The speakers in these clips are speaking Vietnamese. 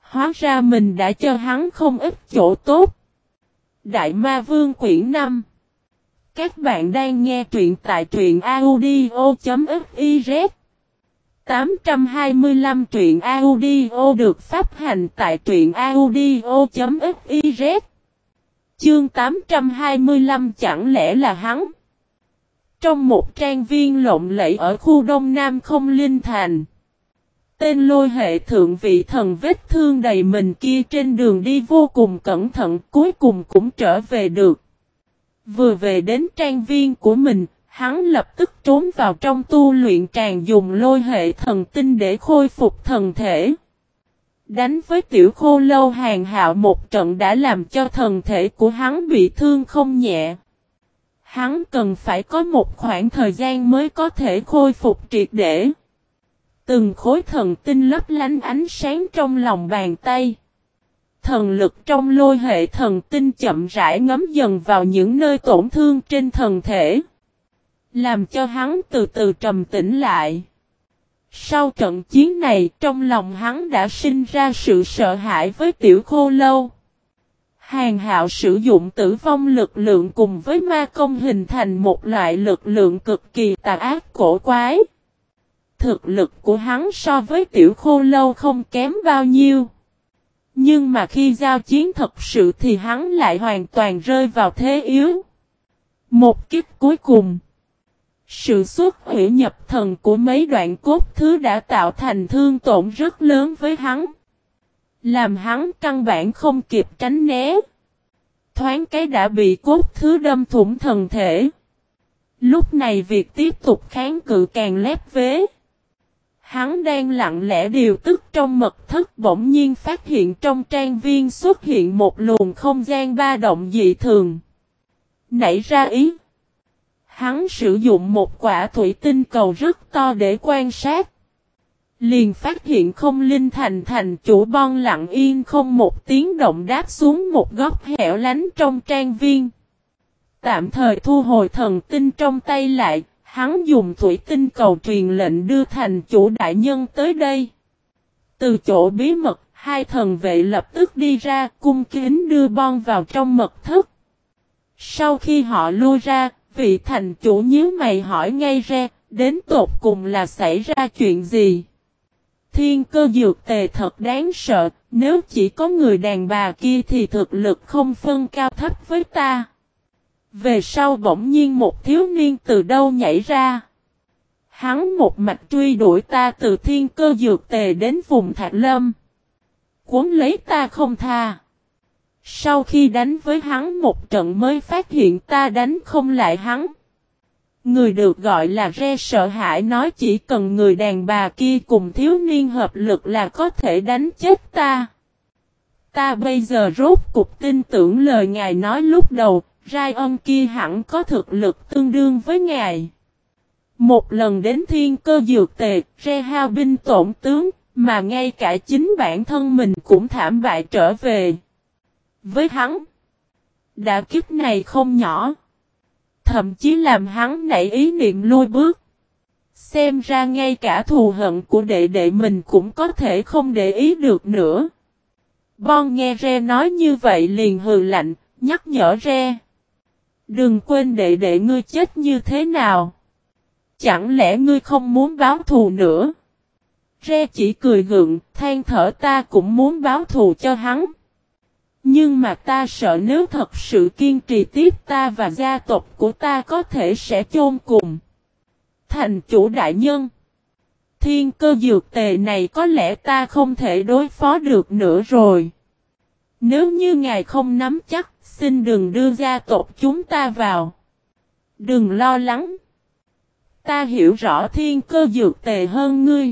Hóa ra mình đã cho hắn không ít chỗ tốt. Đại Ma Vương quyển 5. Các bạn đang nghe truyện tại truyện audio.fiz. 825 truyện audio được phát hành tại truyện audio.fiz. Chương 825 chẳng lẽ là hắn? Trong một trang viên lộng lẫy ở khu Đông Nam Không Linh Thành, tên Lôi Hệ thượng vị thần vết thương đầy mình kia trên đường đi vô cùng cẩn thận, cuối cùng cũng trở về được. Vừa về đến trang viên của mình, hắn lập tức trốn vào trong tu luyện tràng dùng Lôi Hệ thần tinh để khôi phục thần thể. Đánh với Tiểu Khô Lâu Hàn Hạo một trận đã làm cho thần thể của hắn bị thương không nhẹ. Hắn cần phải có một khoảng thời gian mới có thể khôi phục triệt để. Từng khối thần tinh lấp lánh ánh sáng trong lòng bàn tay. Thần lực trong Lôi Hệ thần tinh chậm rãi ngấm dần vào những nơi tổn thương trên thần thể, làm cho hắn từ từ trầm tĩnh lại. Sau trận chiến này, trong lòng hắn đã sinh ra sự sợ hãi với Tiểu Khô Lâu. Hàn Hạo sử dụng tử vong lực lượng cùng với ma công hình thành một loại lực lượng cực kỳ tà ác cổ quái. Thực lực của hắn so với Tiểu Khô Lâu không kém bao nhiêu. Nhưng mà khi giao chiến thật sự thì hắn lại hoàn toàn rơi vào thế yếu. Một kích cuối cùng, sự xuất hủy nhập thần của mấy đoạn cốt thứ đã tạo thành thương tổn rất lớn với hắn, làm hắn căn bản không kịp tránh né. Thoáng cái đã bị cốt thứ đâm thủng thần thể. Lúc này việc tiếp tục kháng cự càng lép vế. Hắn đang lặng lẽ điều tức trong mật thất, bỗng nhiên phát hiện trong trang viên xuất hiện một luồng không gian ba động dị thường. Nảy ra ý, hắn sử dụng một quả thủy tinh cầu rất to để quan sát. Liền phát hiện Không Linh Thành thành chủ Bon lặng yên không một tiếng động đáp xuống một góc hẻo lánh trong trang viên. Tạm thời thu hồi thần tinh trong tay lại, hắn dùng thủy tinh cầu truyền lệnh đưa thành chủ đại nhân tới đây. Từ chỗ bí mật, hai thần vệ lập tức đi ra, cung kính đưa Bon vào trong mật thất. Sau khi họ lui ra, vị thành chủ nhíu mày hỏi ngay ra, đến tột cùng là xảy ra chuyện gì? Thiên cơ dược tề thật đáng sợ, nếu chỉ có người đàn bà kia thì thực lực không phân cao thấp với ta. Về sau bỗng nhiên một thiếu niên từ đâu nhảy ra. Hắn một mạch truy đuổi ta từ thiên cơ dược tề đến vùng Thạch Lâm, cuốn lấy ta không tha. Sau khi đánh với hắn một trận mới phát hiện ta đánh không lại hắn. Người được gọi là Re sợ hãi nói chỉ cần người đàn bà kia cùng thiếu niên hợp lực là có thể đánh chết ta. Ta bây giờ rốt cục tin tưởng lời ngài nói lúc đầu, Ryan kia hẳn có thực lực tương đương với ngài. Một lần đến thiên cơ dược tề, Re hao binh tổn tướng, mà ngay cả chính bản thân mình cũng thảm bại trở về. Với hắn, đả kích này không nhỏ, thậm chí làm hắn nảy ý niệm lui bước. Xem ra ngay cả thù hận của đệ đệ mình cũng có thể không để ý được nữa. Bon nghe Re nói như vậy liền hừ lạnh, nhắc nhở Re. Đừng quên đệ đệ ngươi chết như thế nào. Chẳng lẽ ngươi không muốn báo thù nữa? Re chỉ cười gượng, than thở ta cũng muốn báo thù cho hắn. Nhưng mà ta sợ nếu thật sự kiên trì tiếp ta và gia tộc của ta có thể sẽ chôn cùng. Thành chủ đại nhân, thiên cơ dược tề này có lẽ ta không thể đối phó được nữa rồi. Nếu như ngài không nắm chắc, xin đừng đưa gia tộc chúng ta vào. Đừng lo lắng. Ta hiểu rõ thiên cơ dược tề hơn ngươi.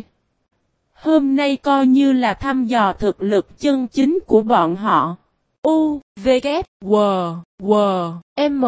Hôm nay coi như là thăm dò thực lực chân chính của bọn họ. U, V, K, W, W, M.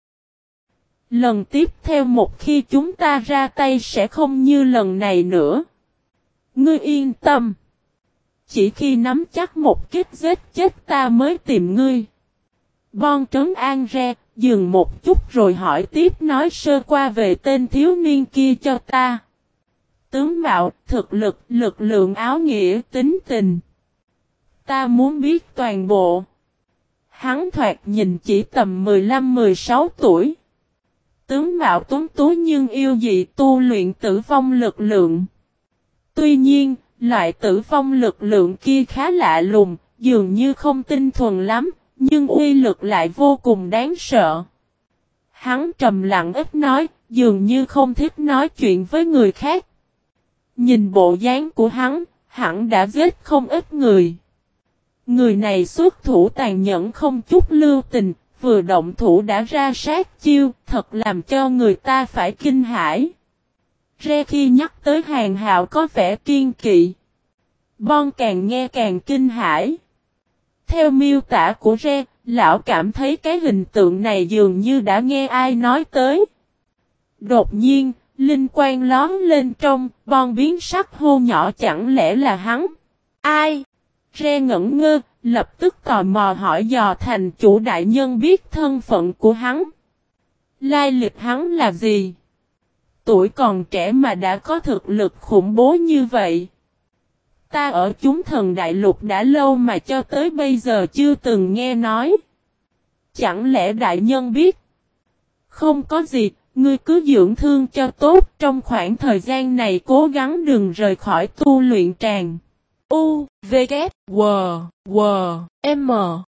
Lần tiếp theo một khi chúng ta ra tay sẽ không như lần này nữa. Ngươi yên tâm. Chỉ khi nắm chắc một kích giết chết ta mới tìm ngươi. Bon trấn an Re, dừng một chút rồi hỏi tiếp nói sơ qua về tên thiếu niên kia cho ta. Tướng mạo, thực lực, lực lượng áo nghĩa, tính tình. Ta muốn biết toàn bộ. Hắn thoạt nhìn chỉ tầm 15-16 tuổi. Tướng mạo tuấn tú nhưng yêu dị tu luyện tử vong lực lượng. Tuy nhiên, loại tử vong lực lượng kia khá lạ lùng, dường như không tinh thuần lắm, nhưng uy lực lại vô cùng đáng sợ. Hắn trầm lặng ít nói, dường như không thích nói chuyện với người khác. Nhìn bộ dáng của hắn, hẳn đã giết không ít người. Người này xuất thủ tàn nhẫn không chút lưu tình, vừa động thủ đã ra sát chiêu, thật làm cho người ta phải kinh hãi. Re khi nhắc tới Hàn Hạo có vẻ kiên kỵ. Bon càng nghe càng kinh hãi. Theo miêu tả của Re, lão cảm thấy cái hình tượng này dường như đã nghe ai nói tới. Đột nhiên, linh quang lóm lên trong, Bon biến sắc hô nhỏ chẳng lẽ là hắn? Ai? Re ngẩn ngơ, lập tức tò mò hỏi dò thành chủ đại nhân biết thân phận của hắn. Lai lịch hắn là gì? Tuổi còn trẻ mà đã có thực lực khủng bố như vậy. Ta ở chúng thần đại lục đã lâu mà cho tới bây giờ chưa từng nghe nói. Chẳng lẽ đại nhân biết? Không có gì, ngươi cứ dưỡng thương cho tốt, trong khoảng thời gian này cố gắng đừng rời khỏi tu luyện tràng. U, V, K, W, W, M.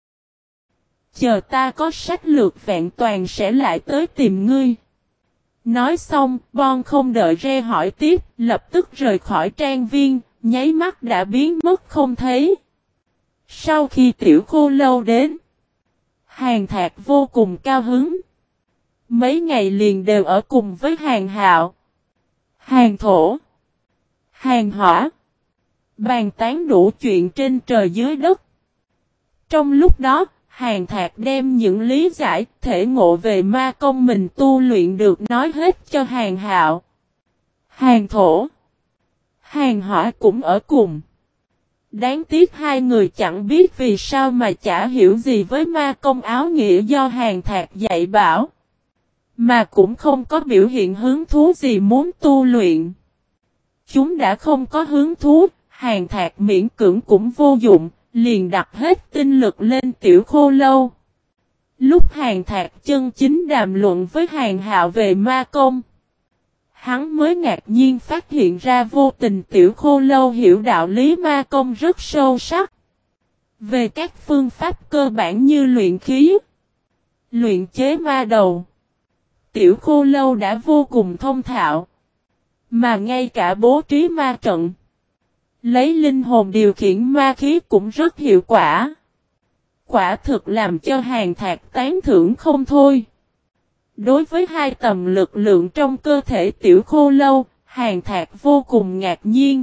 Chờ ta có sách lược vẹn toàn sẽ lại tới tìm ngươi. Nói xong, Bon không đợi Re hỏi tiếp, lập tức rời khỏi trang viên, nháy mắt đã biến mất không thấy. Sau khi Tiểu Khô Lâu đến, Hàn Thạc vô cùng cao hứng. Mấy ngày liền đều ở cùng với Hàn Hạo, Hàn Thổ, Hàn Hỏa, bàn tán đủ chuyện trên trời dưới đất. Trong lúc đó, Hàn Thạc đem những lý giải, thể ngộ về ma công mình tu luyện được nói hết cho Hàn Hạo, Hàn Thổ, Hàn Hỏa cũng ở cùng. Đáng tiếc hai người chẳng biết vì sao mà chả hiểu gì với ma công áo nghĩa do Hàn Thạc dạy bảo. Mà cũng không có biểu hiện hứng thú gì muốn tu luyện. Chúng đã không có hứng thú, Hàn Thạc miễn cưỡng cũng vô dụng, liền đặt hết tinh lực lên Tiểu Khô Lâu. Lúc Hàn Thạc chân chính đàm luận với Hàn Hạo về ma công, hắn mới ngạc nhiên phát hiện ra vô tình Tiểu Khô Lâu hiểu đạo lý ma công rất sâu sắc. Về các phương pháp cơ bản như luyện khí, luyện chế ma đầu, Tiểu Khô Lâu đã vô cùng thông thạo. Mà ngay cả bố trí ma trận, lấy linh hồn điều khiển ma khí cũng rất hiệu quả. Quả thực làm cho Hàn Thạc tán thưởng không thôi. Đối với hai tầm lực lượng trong cơ thể Tiểu Khô Lâu, Hàn Thạc vô cùng ngạc nhiên.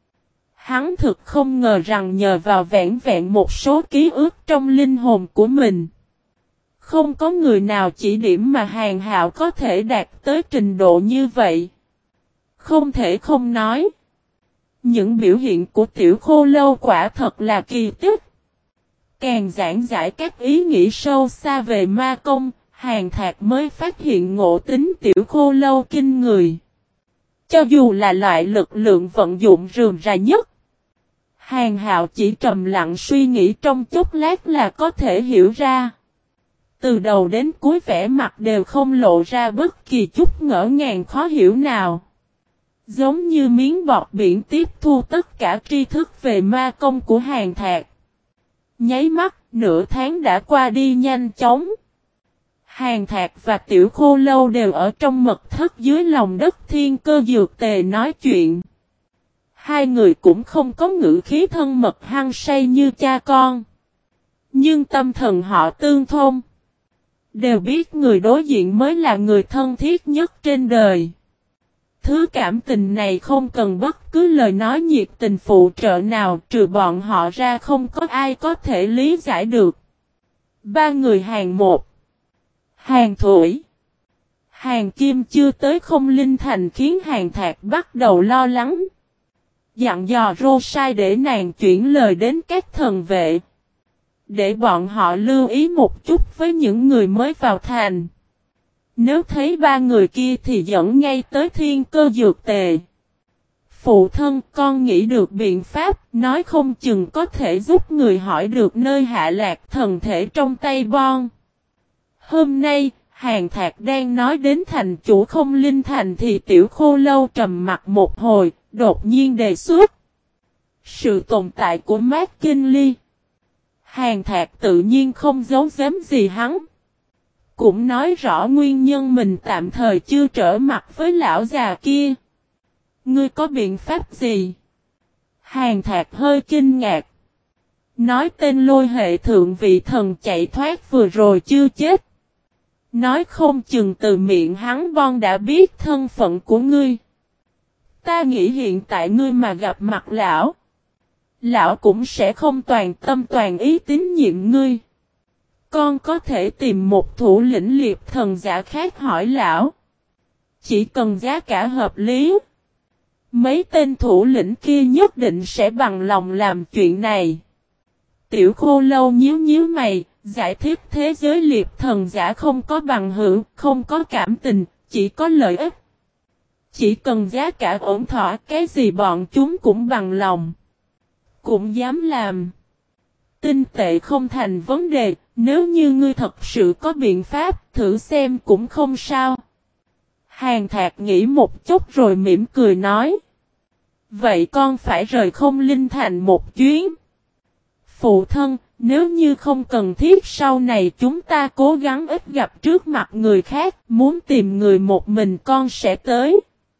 Hắn thực không ngờ rằng nhờ vào vẹn vẹn một số ký ức trong linh hồn của mình, không có người nào chỉ điểm mà Hàn Hạo có thể đạt tới trình độ như vậy. Không thể không nói, những biểu hiện của Tiểu Khô Lâu quả thật là kỳ tích. Càng giảng giải các ý nghĩ sâu xa về ma công, Hàn Thạc mới phát hiện ngộ tính Tiểu Khô Lâu kinh người. Cho dù là loại lực lượng vận dụng rườm rà nhất, Hàn Hạo chỉ trầm lặng suy nghĩ trong chốc lát là có thể hiểu ra. Từ đầu đến cuối vẻ mặt đều không lộ ra bất kỳ chút ngỡ ngàng khó hiểu nào. Giống như miếng bọt biển tiếp thu tất cả tri thức về ma công của Hàn Thạc. Nháy mắt, nửa tháng đã qua đi nhanh chóng. Hàn Thạc và Tiểu Khô Lâu đều ở trong mật thất dưới lòng đất Thiên Cơ Dược Tề nói chuyện. Hai người cũng không có ngữ khí thân mật hăng say như cha con. Nhưng tâm thần họ tương thông. Đều biết người đối diện mới là người thân thiết nhất trên đời. Thứ cảm tình này không cần bất cứ lời nói nhiệt tình phụ trợ nào, trừ bọn họ ra không có ai có thể lý giải được. Ba người Hàn một, Hàn Thủy, Hàn Kim chưa tới Không Linh Thành khiến Hàn Thạc bắt đầu lo lắng. Dặn dò Rô Sai để nàng chuyển lời đến các thần vệ, để bọn họ lưu ý một chút với những người mới vào thành. Nếu thấy ba người kia thì dẫn ngay tới Thiên Cơ Dược Tề. Phụ thân, con nghĩ được biện pháp, nói không chừng có thể giúp người hỏi được nơi hạ lạc thần thể trong tay Bon. Hôm nay, Hàn Thạc đang nói đến thành chủ Không Linh Thành thì Tiểu Khô Lâu trầm mặt một hồi, đột nhiên đề xuất sự tồn tại của Mát Kinh Ly. Hàn Thạc tự nhiên không giấu giếm gì hắn. Cũng nói rõ nguyên nhân mình tạm thời chưa trở mặt với lão già kia. Ngươi có biện pháp gì? Hàn Thạc hơi kinh ngạc. Nói tên Lôi Hệ thượng vị thần chạy thoát vừa rồi chưa chết. Nói không chừng từ miệng hắn Bon đã biết thân phận của ngươi. Ta nghĩ hiện tại ngươi mà gặp mặt lão. Lão cũng sẽ không toàn tâm toàn ý tín nhiệm ngươi. Con có thể tìm một thủ lĩnh liệp thần giả khác hỏi lão. Chỉ cần giá cả hợp lý. Mấy tên thủ lĩnh kia nhất định sẽ bằng lòng làm chuyện này. Tiểu Khô Lâu nhíu nhíu mày, giải thích thế giới liệp thần giả không có bằng hữu, không có cảm tình, chỉ có lợi ích. Chỉ cần giá cả ổn thỏa, cái gì bọn chúng cũng bằng lòng. Cũng dám làm. Tinh tệ không thành vấn đề, nếu như ngươi thật sự có biện pháp, thử xem cũng không sao. Hàn Thạc nghĩ một chút rồi mỉm cười nói. Vậy con phải rời Không Linh Thành một chuyến. Phụ thân, nếu như không cần thiết sau này chúng ta cố gắng ít gặp trước mặt người khác, muốn tìm người một mình con sẽ tới.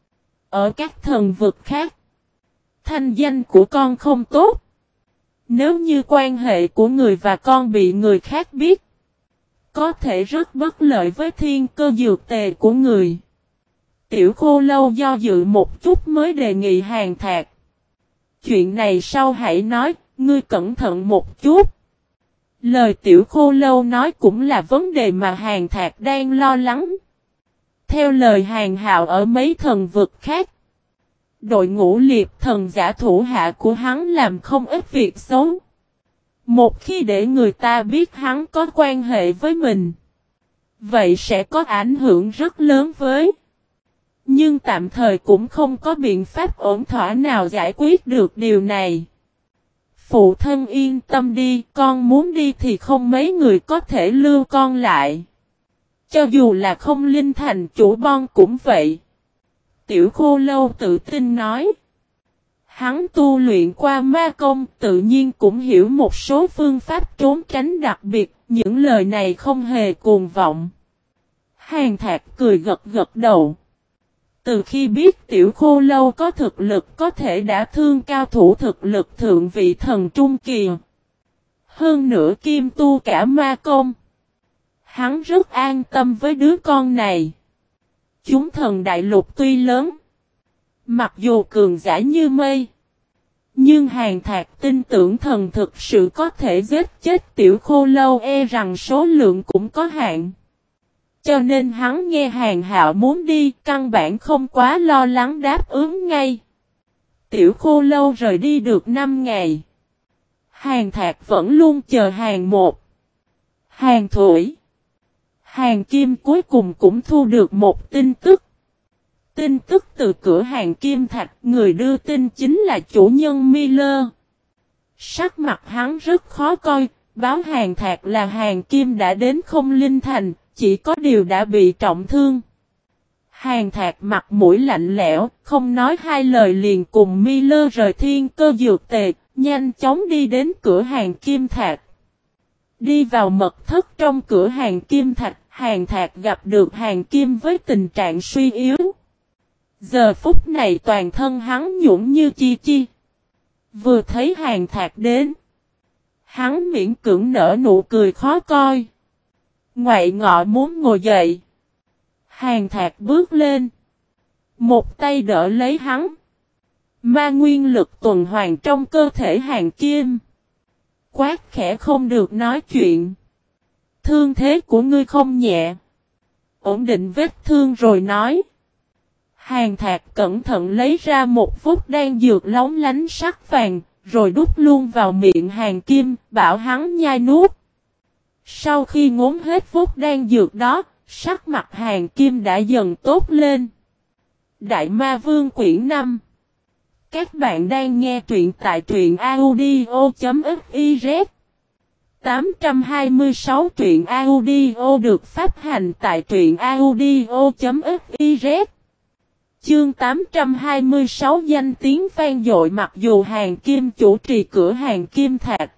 Ở các thần vực khác, thanh danh của con không tốt. Nếu như quan hệ của người và con bị người khác biết, có thể rất bất lợi với thiên cơ dược tề của người. Tiểu Khô Lâu do dự một chút mới đề nghị Hàn Thạc. Chuyện này sau hãy nói, ngươi cẩn thận một chút. Lời Tiểu Khô Lâu nói cũng là vấn đề mà Hàn Thạc đang lo lắng. Theo lời Hàn Hạo ở mấy thần vực khác, đội ngũ liệp thần giả thủ hạ của hắn làm không ít việc xấu. Một khi để người ta biết hắn có quan hệ với mình, vậy sẽ có ảnh hưởng rất lớn với. Nhưng tạm thời cũng không có biện pháp ổn thỏa nào giải quyết được điều này. Phụ thân yên tâm đi, con muốn đi thì không mấy người có thể lưu con lại. Cho dù là Không Linh Thành chủ Bon cũng vậy. Tiểu Khô Lâu tự tin nói. Hắn tu luyện qua ma công, tự nhiên cũng hiểu một số phương pháp trốn tránh đặc biệt, những lời này không hề cuồng vọng. Hàn Thạc cười gật gật đầu. Từ khi biết Tiểu Khô Lâu có thực lực có thể đã thương cao thủ thực lực thượng vị thần trung kỳ. Hơn nữa kim tu cả ma công. Hắn rất an tâm với đứa con này. Chúng thần đại lục tuy lớn, mặc dù cường giả như mây, nhưng Hàn Thạc tin tưởng thần thực sự có thể giết chết Tiểu Khô Lâu rằng số lượng cũng có hạn. Cho nên hắn nghe Hàn Hạo muốn đi, căn bản không quá lo lắng đáp ứng ngay. Tiểu Khô Lâu rời đi được 5 ngày. Hàn Thạc vẫn luôn chờ Hàn Một, Hàn Thủy, Hàn Kim cuối cùng cũng thu được một tin tức. Tin tức từ cửa hàng Kim Thạch, người đưa tin chính là chủ nhân Miller. Sắc mặt hắn rất khó coi, báo Hàn Thạc là Hàn Kim đã đến Không Linh Thành, chỉ có điều đã bị trọng thương. Hàn Thạc mặt mũi lạnh lẽo, không nói hai lời liền cùng Miller rời thiên cơ dược tề, nhanh chóng đi đến cửa hàng Kim Thạch. Đi vào mật thất trong cửa hàng Kim Thạch, Hàn Thạc gặp được Hàn Kim với tình trạng suy yếu. Giờ phút này toàn thân hắn nhũn như chi chi. Vừa thấy Hàn Thạc đến, hắn miễn cưỡng nở nụ cười khó coi. Ngoại ngọ muốn ngồi dậy. Hàn Thạc bước lên, một tay đỡ lấy hắn. Ma nguyên lực tuần hoàn trong cơ thể Hàn Kim. Quát khẽ không được nói chuyện. Thương thế của ngươi không nhẹ. Ổn định vết thương rồi nói. Hàn Thạc cẩn thận lấy ra một vút đan dược lóng lánh sắc vàng, rồi đút luôn vào miệng Hàn Kim, bảo hắn nhai nuốt. Sau khi ngốn hết vút đan dược đó, sắc mặt Hàn Kim đã dần tốt lên. Đại Ma Vương quyển 5 Các bạn đang nghe truyện tại truyện audio.fiz 826 truyện audio được phát hành tại truyện audio.fiz Chương 826 danh tiếng vang dội. Mặc dù Hàng Kim chủ trì cửa hàng Kim Thạc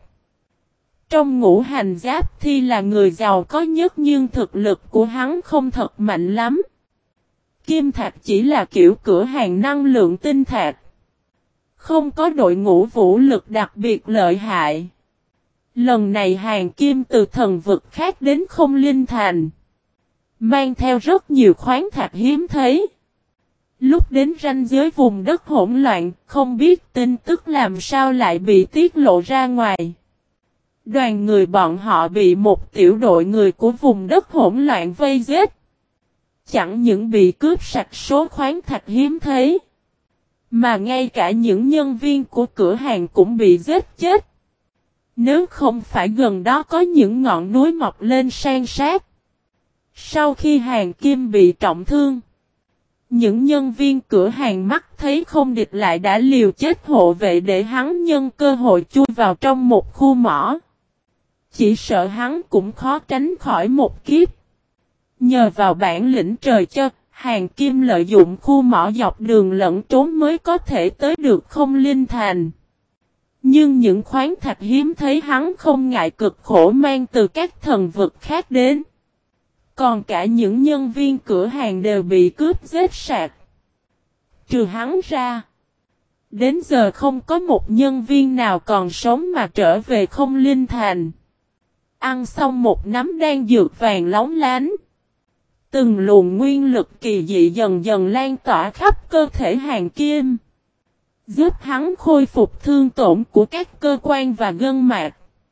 trong ngũ hành giáp thi là người giàu có nhất nhưng thực lực của hắn không thật mạnh lắm. Kim Thạc chỉ là kiểu cửa hàng năng lượng tinh thạch, không có đội ngũ vũ lực đặc biệt lợi hại. Lần này Hàng Kim từ thần vực khác đến Không Linh Thành, mang theo rất nhiều khoáng thạch hiếm thấy. Lúc đến ranh giới vùng đất hỗn loạn, không biết tin tức làm sao lại bị tiết lộ ra ngoài. Đoàn người bọn họ bị một tiểu đội người của vùng đất hỗn loạn vây giết. Chẳng những bị cướp sạch số khoáng thạch hiếm thấy, mà ngay cả những nhân viên của cửa hàng cũng bị giết chết. Nếu không phải gần đó có những ngọn núi mọc lên san sát. Sau khi Hàng Kim bị trọng thương, những nhân viên cửa hàng mắt thấy không địch lại đã liều chết hộ vệ để hắn nhân cơ hội chui vào trong một khu mỏ. Chỉ sợ hắn cũng khó tránh khỏi một kiếp. Nhờ vào bản lĩnh trời cho, Hàng Kim lợi dụng khu mỏ dọc đường lẫn trốn mới có thể tới được Không Linh Thành. Nhưng những khoáng thạch hiếm thấy hắn không ngại cực khổ mang từ các thần vực khác đến. Còn cả những nhân viên cửa hàng đều bị cướp giết sạch. Trừ hắn ra, đến giờ không có một nhân viên nào còn sống mà trở về Không Linh Thành. Ăn xong một nắm đan dược vàng lóng lánh. Từng luồng nguyên lực kỳ dị dần dần lan tỏa khắp cơ thể Hàng Kim, giúp hắn khôi phục thương tổn của các cơ quan và gân mạch.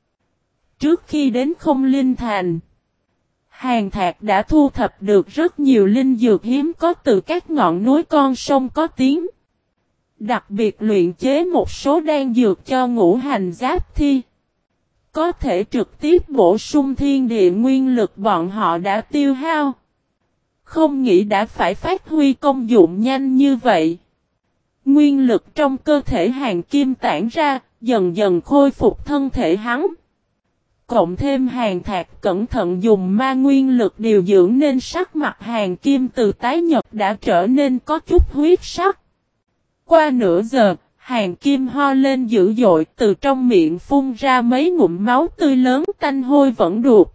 Trước khi đến Không Linh Thành, Hàng Thạc đã thu thập được rất nhiều linh dược hiếm có từ các ngọn núi con sông có tiếng. Đặc biệt luyện chế một số đan dược cho ngũ hành giáp thi, có thể trực tiếp bổ sung thiên địa nguyên lực bọn họ đã tiêu hao. Không nghĩ đã phải phát huy công dụng nhanh như vậy. Nguyên lực trong cơ thể Hàng Kim tản ra, dần dần khôi phục thân thể hắn. Cộng thêm Hàng Thạc cẩn thận dùng ma nguyên lực điều dưỡng nên sắc mặt Hàng Kim từ tái nhợt đã trở nên có chút huyết sắc. Qua nửa giờ, Hàng Kim ho lên dữ dội, từ trong miệng phun ra mấy ngụm máu tươi lớn tanh hôi vẫn đục.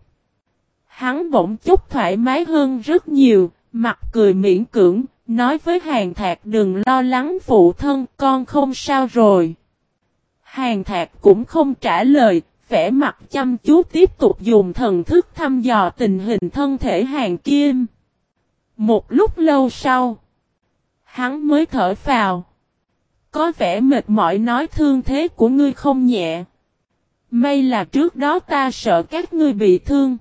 Hắn bỗng chút thoải mái hơn rất nhiều, mặt cười miễn cưỡng, nói với Hàng Thạc đừng lo lắng phụ thân, con không sao rồi. Hàng Thạc cũng không trả lời, vẻ mặt chăm chú tiếp tục dùng thần thức thăm dò tình hình thân thể Hàng Kim. Một lúc lâu sau, hắn mới thở phào. Có vẻ mệt mỏi nói thương thế của ngươi không nhẹ. May là trước đó ta sợ các ngươi bị thương.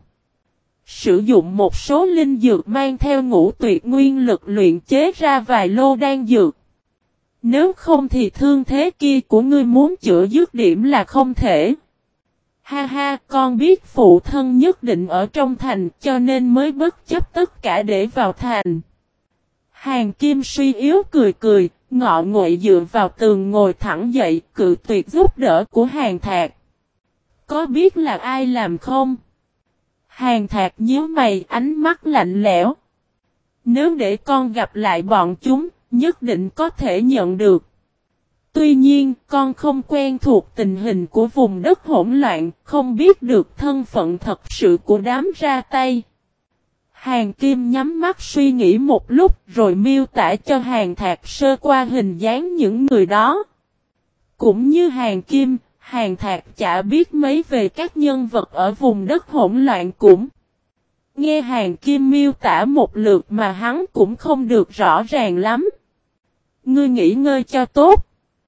Sử dụng một số linh dược mang theo ngũ tuyệt nguyên lực luyện chế ra vài lô đan dược. Nếu không thì thương thế kia của ngươi muốn chữa dứt điểm là không thể. Ha ha, con biết phụ thân nhất định ở trong thành cho nên mới bất chấp tất cả để vào thành. Hàng Kim suy yếu cười cười, ngọ nguậy dựa vào tường ngồi thẳng dậy, cự tuyệt giúp đỡ của Hàng Thạc. Có biết là ai làm không? Hàng Thạc nhíu mày, ánh mắt lạnh lẽo. Nếu để con gặp lại bọn chúng, nhất định có thể nhận được. Tuy nhiên, con không quen thuộc tình hình của vùng đất hỗn loạn, không biết được thân phận thật sự của đám ra tay. Hàng Kim nhắm mắt suy nghĩ một lúc rồi miêu tả cho Hàng Thạc sơ qua hình dáng những người đó. Cũng như Hàng Kim, Hàng Thạc chả biết mấy về các nhân vật ở vùng đất hỗn loạn cũng. Nghe Hàng Kim miêu tả một lượt mà hắn cũng không được rõ ràng lắm. Ngươi nghỉ ngơi cho tốt.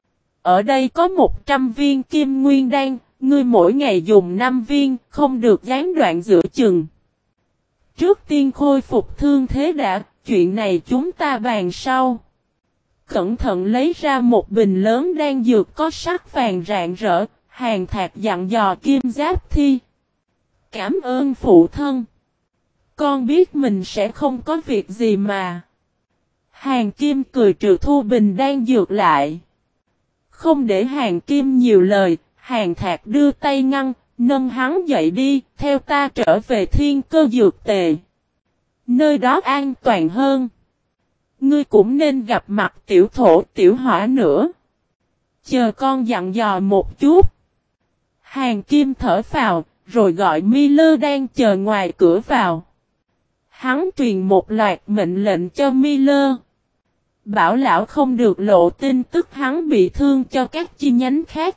Ở đây có 100 viên kim nguyên đan, ngươi mỗi ngày dùng 5 viên, không được gián đoạn giữa chừng. Trước tiên khôi phục thương thế đã, chuyện này chúng ta bàn sau. Cẩn thận lấy ra một bình lớn đan dược có sắc vàng rạng rỡ, Hàng Thạc dặn dò Kim Giáp Thi. Cảm ơn phụ thân. Con biết mình sẽ không có việc gì mà. Hàng Kim cười trừ thu bình đan dược lại. Không để Hàng Kim nhiều lời, Hàng Thạc đưa tay ngăn, nâng hắn dậy đi, theo ta trở về Thiên Cơ Dược Tề. Nơi đó an toàn hơn. Ngươi cũng nên gặp mặt tiểu thổ tiểu hỏa nữa. Chờ con dặn dò một chút. Hàng Kim thở phào, rồi gọi Miller đang chờ ngoài cửa vào. Hắn truyền một loạt mệnh lệnh cho Miller. Bảo lão không được lộ tin tức hắn bị thương cho các chi nhánh khác.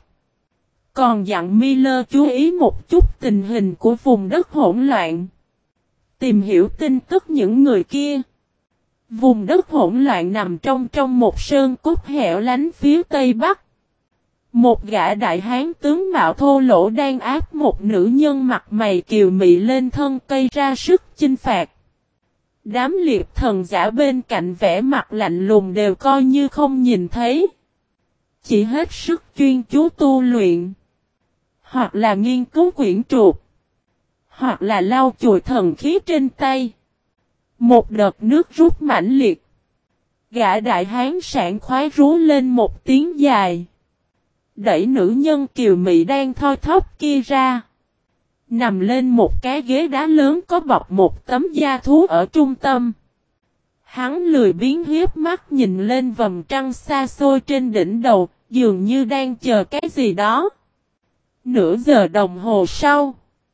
Còn dặn Miller chú ý một chút tình hình của vùng đất hỗn loạn. Tìm hiểu tin tức những người kia. Vùng đất hỗn loạn nằm trong một sơn cốt hẻo lánh phía tây bắc. Một gã đại hán tướng mạo thô lỗ đang áp một nữ nhân mặt mày kiều mị lên thân cây ra sức chinh phạt. Đám liệp thần giả bên cạnh vẻ mặt lạnh lùng đều coi như không nhìn thấy. Chỉ hết sức chuyên chú tu luyện. Hoặc là nghiên cứu quyển trục. Hoặc là lau chùi thần khí trên tay. Một đợt nước rút mãnh liệt. Gã đại hán sảng khoái rú lên một tiếng dài. Đẩy nữ nhân kiều mị đang thoi thóp kia ra. Nằm lên một cái ghế đá lớn có bọc một tấm da thú ở trung tâm. Hắn lười biếng hiếp mắt nhìn lên vầng trăng xa xôi trên đỉnh đầu, dường như đang chờ cái gì đó. Nửa giờ đồng hồ sau,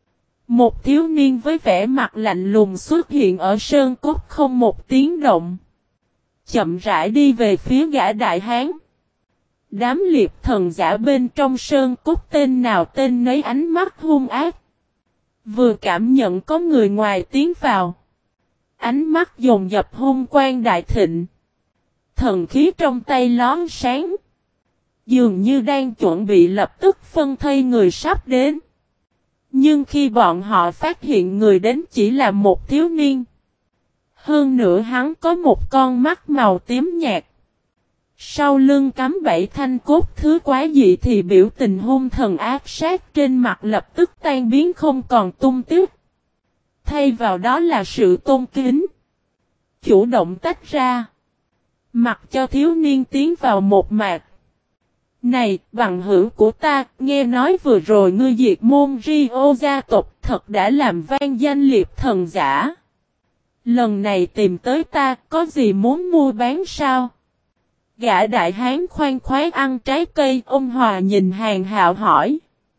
một thiếu niên với vẻ mặt lạnh lùng xuất hiện ở sơn cốt không một tiếng động. Chậm rãi đi về phía gã đại hán. Đám liệp thần giả bên trong sơn cốt tên nào tên nấy ánh mắt hung ác. Vừa cảm nhận có người ngoài tiến vào. Ánh mắt dồn dập hung quang đại thịnh. Thần khí trong tay lón sáng. Dường như đang chuẩn bị lập tức phân thây người sắp đến. Nhưng khi bọn họ phát hiện người đến chỉ là một thiếu niên. Hơn nữa hắn có một con mắt màu tím nhạt. Sau lưng cắm 7 thanh cốt thứ quái dị thì biểu tình hung thần ác sát trên mặt lập tức tan biến không còn tung tích. Thay vào đó là sự tôn kính. Chủ động tách ra. Mặc cho thiếu niên tiến vào một mạc. Này, bằng hữu của ta, nghe nói vừa rồi ngươi diệt môn Rio gia tộc thật đã làm vang danh liệp thần giả. Lần này tìm tới ta, có gì muốn mua bán sao? Gã đại hán khoan khoái ăn trái cây, ông Hòa nhìn Hàng Hạo hỏi.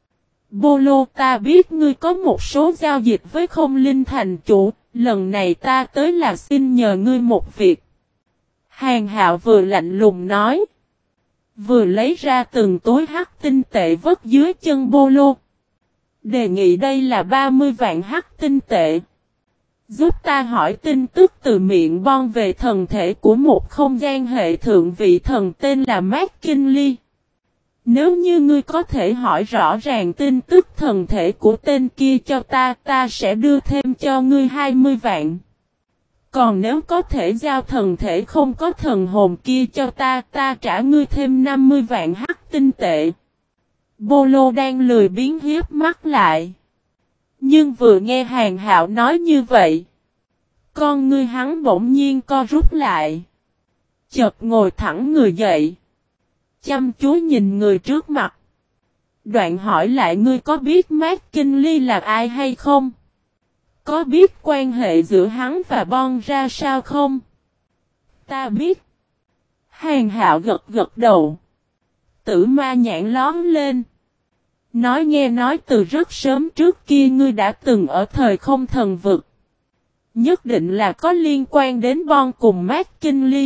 Bô lô, ta biết ngươi có một số giao dịch với Không Linh thành chủ, lần này ta tới là xin nhờ ngươi một việc. Hàng Hạo vừa lạnh lùng nói. Vừa lấy ra từng túi hắc tinh tệ vất dưới chân Bô lô. Đề nghị đây là 30 vạn hắc tinh tệ. Giúp ta hỏi tin tức từ miệng Bon về thần thể của một không gian hệ thượng vị thần tên là McKinley. Nếu như ngươi có thể hỏi rõ ràng tin tức thần thể của tên kia cho ta, ta sẽ đưa thêm cho ngươi 20 vạn. Còn nếu có thể giao thần thể không có thần hồn kia cho ta, ta trả ngươi thêm 50 vạn hắc tinh tệ. Bô lô đang lười biếng hiếp mắt lại. Nhưng vừa nghe Hàng Hạo nói như vậy, con ngươi hắn bỗng nhiên co rút lại. Chợt ngồi thẳng người dậy. Chăm chú nhìn người trước mặt. Đoạn hỏi lại ngươi có biết McKinley là ai hay không? Có biết quan hệ giữa hắn và Bon ra sao không? Ta biết. Hàng Hạo gật gật đầu. Tử ma nhãn lóm lên. Nghe nói từ rất sớm trước kia ngươi đã từng ở thời không thần vực. Nhất định là có liên quan đến Bon cùng McKinley.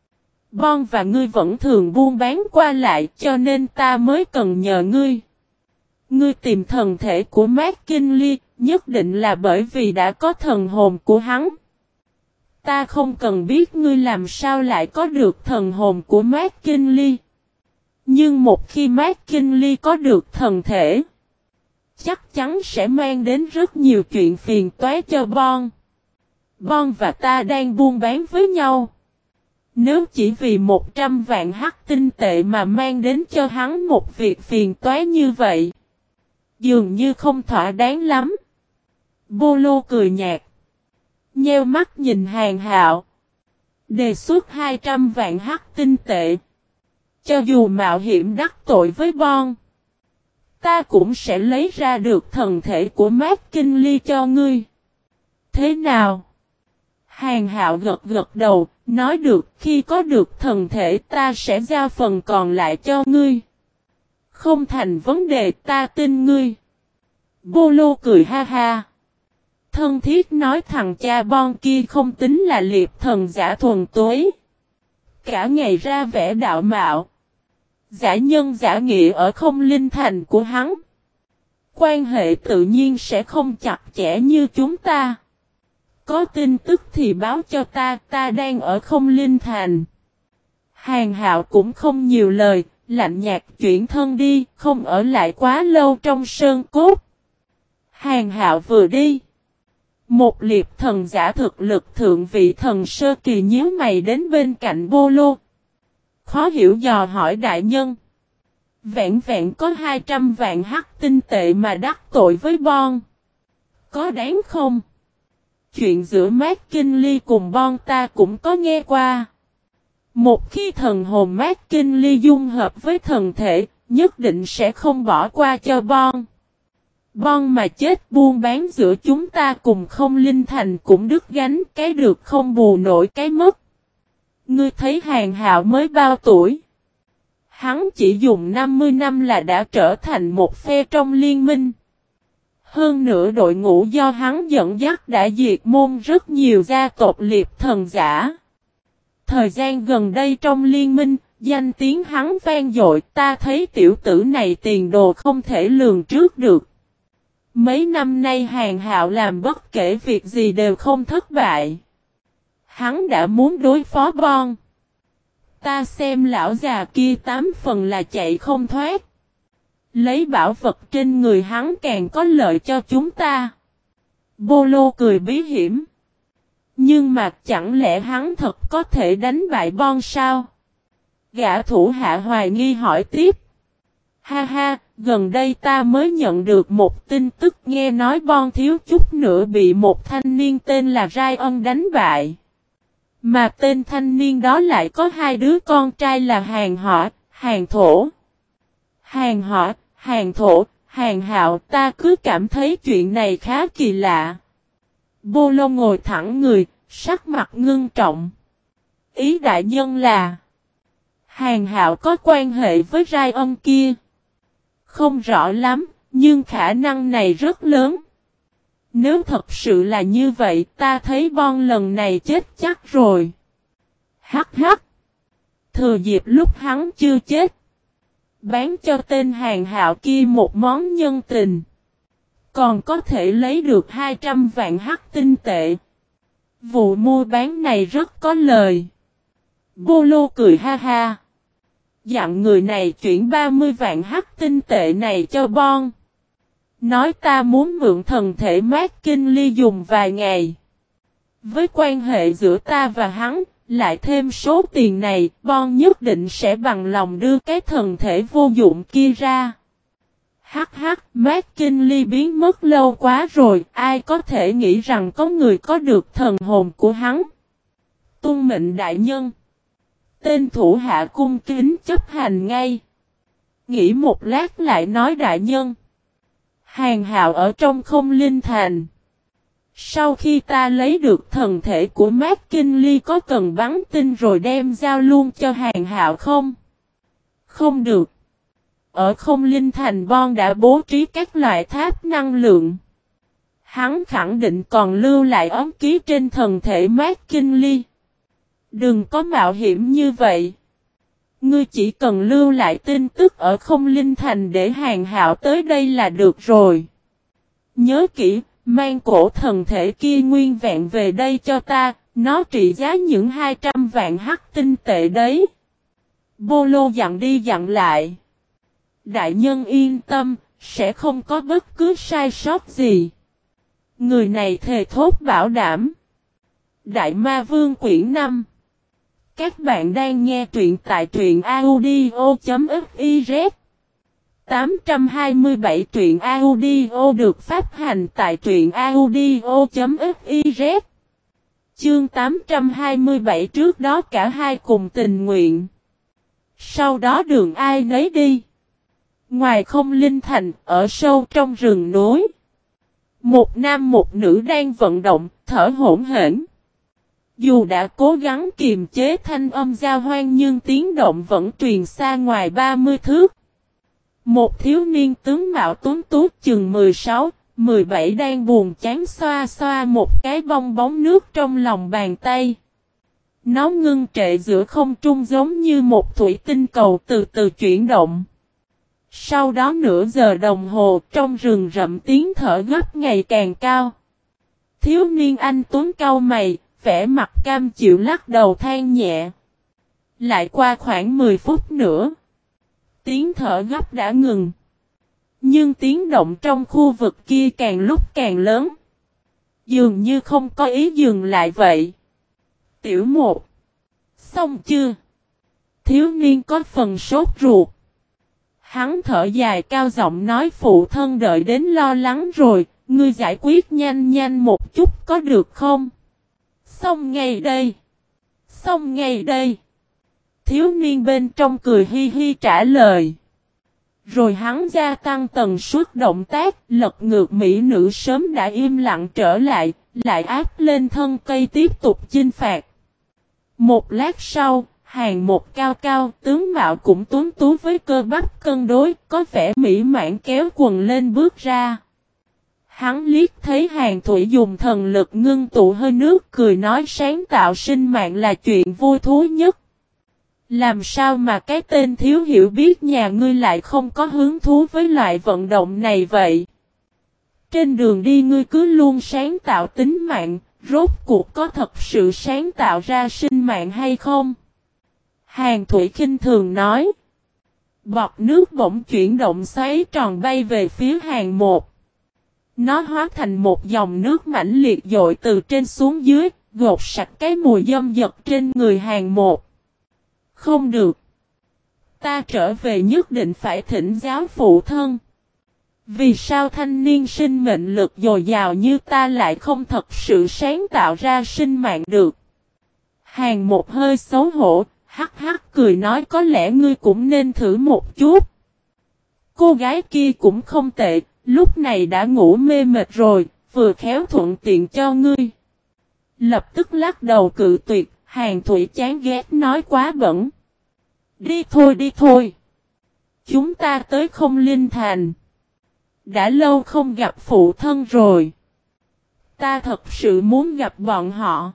Bon và ngươi vẫn thường buôn bán qua lại cho nên ta mới cần nhờ ngươi. Ngươi tìm thần thể của McKinley nhất định là bởi vì đã có thần hồn của hắn. Ta không cần biết ngươi làm sao lại có được thần hồn của McKinley. Nhưng một khi McKinley có được thần thể, chắc chắn sẽ mang đến rất nhiều chuyện phiền toái cho Bon. Bon và ta đang buôn bán với nhau. Nếu chỉ vì 100 vạn hắc tinh tệ mà mang đến cho hắn một việc phiền toái như vậy, dường như không thỏa đáng lắm. Bô lô cười nhạt. Nheo mắt nhìn Hàng Hạo. Đề xuất 200 vạn hắc tinh tệ. Cho dù mạo hiểm đắc tội với Bon, ta cũng sẽ lấy ra được thần thể của McKinley cho ngươi. Thế nào? Hàn Hạo gật gật đầu, nói được, khi có được thần thể ta sẽ giao phần còn lại cho ngươi. Không thành vấn đề, ta tin ngươi. Bolo cười ha ha. Thân thiết nói thằng cha Bon kia không tính là liệp thần giả thuần túy. Cả ngày ra vẻ đạo mạo. Giả nhân giả nghĩa ở không linh thành của hắn. Quan hệ tự nhiên sẽ không chặt chẽ như chúng ta. Có tin tức thì báo cho ta, ta đang ở không linh thành. Hàn Hạo cũng không nhiều lời, lạnh nhạt chuyển thân đi, không ở lại quá lâu trong sơn cốt. Hàn Hạo vừa đi. Một liệp thần giả thực lực thượng vị thần sơ kỳ nhíu mày đến bên cạnh Bolo. Khó hiểu dò hỏi đại nhân. Vẹn vẹn có 200 vạn hắc tinh tệ mà đắc tội với Bon. Có đáng không? Chuyện giữa McKinley cùng Bon ta cũng có nghe qua. Một khi thần hồn McKinley dung hợp với thần thể, nhất định sẽ không bỏ qua cho Bon. Bon mà chết buôn bán giữa chúng ta cùng không linh thành cũng đứt gánh, cái được không bù nổi cái mất. Ngươi thấy Hàn Hạo mới bao tuổi? Hắn chỉ dùng 50 năm là đã trở thành một phe trong liên minh. Hơn nữa đội ngũ do hắn dẫn dắt đã diệt môn rất nhiều gia tộc liệp thần giả. Thời gian gần đây trong liên minh, danh tiếng hắn vang dội, ta thấy tiểu tử này tiền đồ không thể lường trước được. Mấy năm nay Hàn Hạo làm bất kể việc gì đều không thất bại. Hắn đã muốn đối phó Bon. Ta xem lão già kia 8 phần là chạy không thoát. Lấy bảo vật trên người hắn càng có lợi cho chúng ta. Bolo cười bí hiểm. Nhưng mà chẳng lẽ hắn thật có thể đánh bại Bon sao? Gã thủ hạ hoài nghi hỏi tiếp. Ha ha, gần đây ta mới nhận được một tin tức nghe nói Bon thiếu chút nữa bị một thanh niên tên là Ryan đánh bại. Mà tên thanh niên đó lại có 2 đứa con trai là Hàn Hỏa, Hàn Thổ. Hàn Hỏa, Hàn Thổ, Hàn Hạo, ta cứ cảm thấy chuyện này khá kỳ lạ. Bolo ngồi thẳng người, sắc mặt ngưng trọng. Ý đại nhân là Hàn Hạo có quan hệ với Ryan kia. Không rõ lắm, nhưng khả năng này rất lớn. Nếu thật sự là như vậy, ta thấy Bon lần này chết chắc rồi. Hắc hắc. Thừa dịp lúc hắn chưa chết, bán cho tên Hàn Hạo kia một món nhân tình. Còn có thể lấy được 200 vạn hắc tinh tệ. Vụ mua bán này rất có lời. Bolo cười ha ha. Dặn người này chuyển 30 vạn hắc tinh tệ này cho Bon. Nói ta muốn mượn thần thể McKinley dùng vài ngày. Với quan hệ giữa ta và hắn, lại thêm số tiền này, Bon nhất định sẽ bằng lòng đưa cái thần thể vô dụng kia ra. Hắc hắc, McKinley biến mất lâu quá rồi, ai có thể nghĩ rằng có người có được thần hồn của hắn. Tuân mệnh đại nhân. Tên thủ hạ cung kính chấp hành ngay. Nghĩ một lát lại nói đại nhân. Hàn Hạo ở trong không linh thành. Sau khi ta lấy được thần thể của McKinley có cần bắn tin rồi đem giao luôn cho Hàn Hạo không? Không được. Ở không linh thành Bon đã bố trí các loại tháp năng lượng. Hắn khẳng định còn lưu lại ấn ký trên thần thể McKinley. Đừng có mạo hiểm như vậy. Ngươi chỉ cần lưu lại tin tức ở không linh thành để Hàn Hạo tới đây là được rồi. Nhớ kỹ, mang cổ thần thể kia nguyên vẹn về đây cho ta, nó trị giá những 200 vạn hắc tinh tệ đấy. Bolo dặn đi dặn lại. Đại nhân yên tâm, sẽ không có bất cứ sai sót gì. Người này thề thốt bảo đảm. Đại Ma Vương quyển 5. Các bạn đang nghe truyện tại truyện audio.fiz 827 truyện audio được phát hành tại truyện audio.fiz. Chương 827 trước đó cả hai cùng tình nguyện. Sau đó đường ai nấy đi. Ngoài Không Linh Thành, ở sâu trong rừng núi. Một nam một nữ đang vận động, thở hổn hển. Dù đã cố gắng kiềm chế thanh âm giao hoan nhưng tiếng động vẫn truyền xa ngoài 30 thước. Một thiếu niên tướng mạo tuấn tú chừng 16, 17 đang buồn chán xoa xoa một cái bong bóng nước trong lòng bàn tay. Nó ngưng trệ giữa không trung giống như một thủy tinh cầu từ từ chuyển động. Sau đó nửa giờ đồng hồ trong rừng rậm tiếng thở gấp ngày càng cao. Thiếu niên anh tuấn cau mày, vẻ mặt cam chịu lắc đầu than nhẹ. Lại qua khoảng 10 phút nữa. Tiếng thở gấp đã ngừng. Nhưng tiếng động trong khu vực kia càng lúc càng lớn. Dường như không có ý dừng lại vậy. Tiểu một. Xong chưa? Thiếu niên có phần sốt ruột. Hắn thở dài cao giọng nói phụ thân đợi đến lo lắng rồi. Ngươi giải quyết nhanh nhanh một chút có được không? Xong ngay đây. Xong ngay đây. Thiếu niên bên trong cười hi hi trả lời. Rồi hắn gia tăng tần suất động tác, lật ngược mỹ nữ sớm đã im lặng trở lại, lại áp lên thân cây tiếp tục chinh phạt. Một lát sau, hàng một cao cao, tướng mạo cũng tuấn tú với cơ bắp cân đối, có vẻ mỹ mãn kéo quần lên bước ra. Hắn liếc thấy Hàng Thủy dùng thần lực ngưng tụ hơi nước cười nói sáng tạo sinh mạng là chuyện vui thú nhất. Làm sao mà cái tên thiếu hiểu biết nhà ngươi lại không có hứng thú với loại vận động này vậy? Trên đường đi ngươi cứ luôn sáng tạo tính mạng, rốt cuộc có thật sự sáng tạo ra sinh mạng hay không? Hàng Thủy khinh thường nói. Bọt nước bỗng chuyển động xoáy tròn bay về phía Hàng Một. Nó hóa thành một dòng nước mãnh liệt dội từ trên xuống dưới, gột sạch cái mùi dâm dật trên người Hàng Một. Không được. Ta trở về nhất định phải thỉnh giáo phụ thân. Vì sao thanh niên sinh mệnh lực dồi dào như ta lại không thật sự sáng tạo ra sinh mạng được? Hàng Một hơi xấu hổ, hắc hắc cười nói có lẽ ngươi cũng nên thử một chút. Cô gái kia cũng không tệ, lúc này đã ngủ mê mệt rồi, vừa khéo thuận tiện cho ngươi. Lập tức lắc đầu cự tuyệt, Hàng Thủy chán ghét nói quá bẩn. Đi thôi đi thôi. Chúng ta tới Không Linh Thành. Đã lâu không gặp phụ thân rồi. Ta thật sự muốn gặp bọn họ.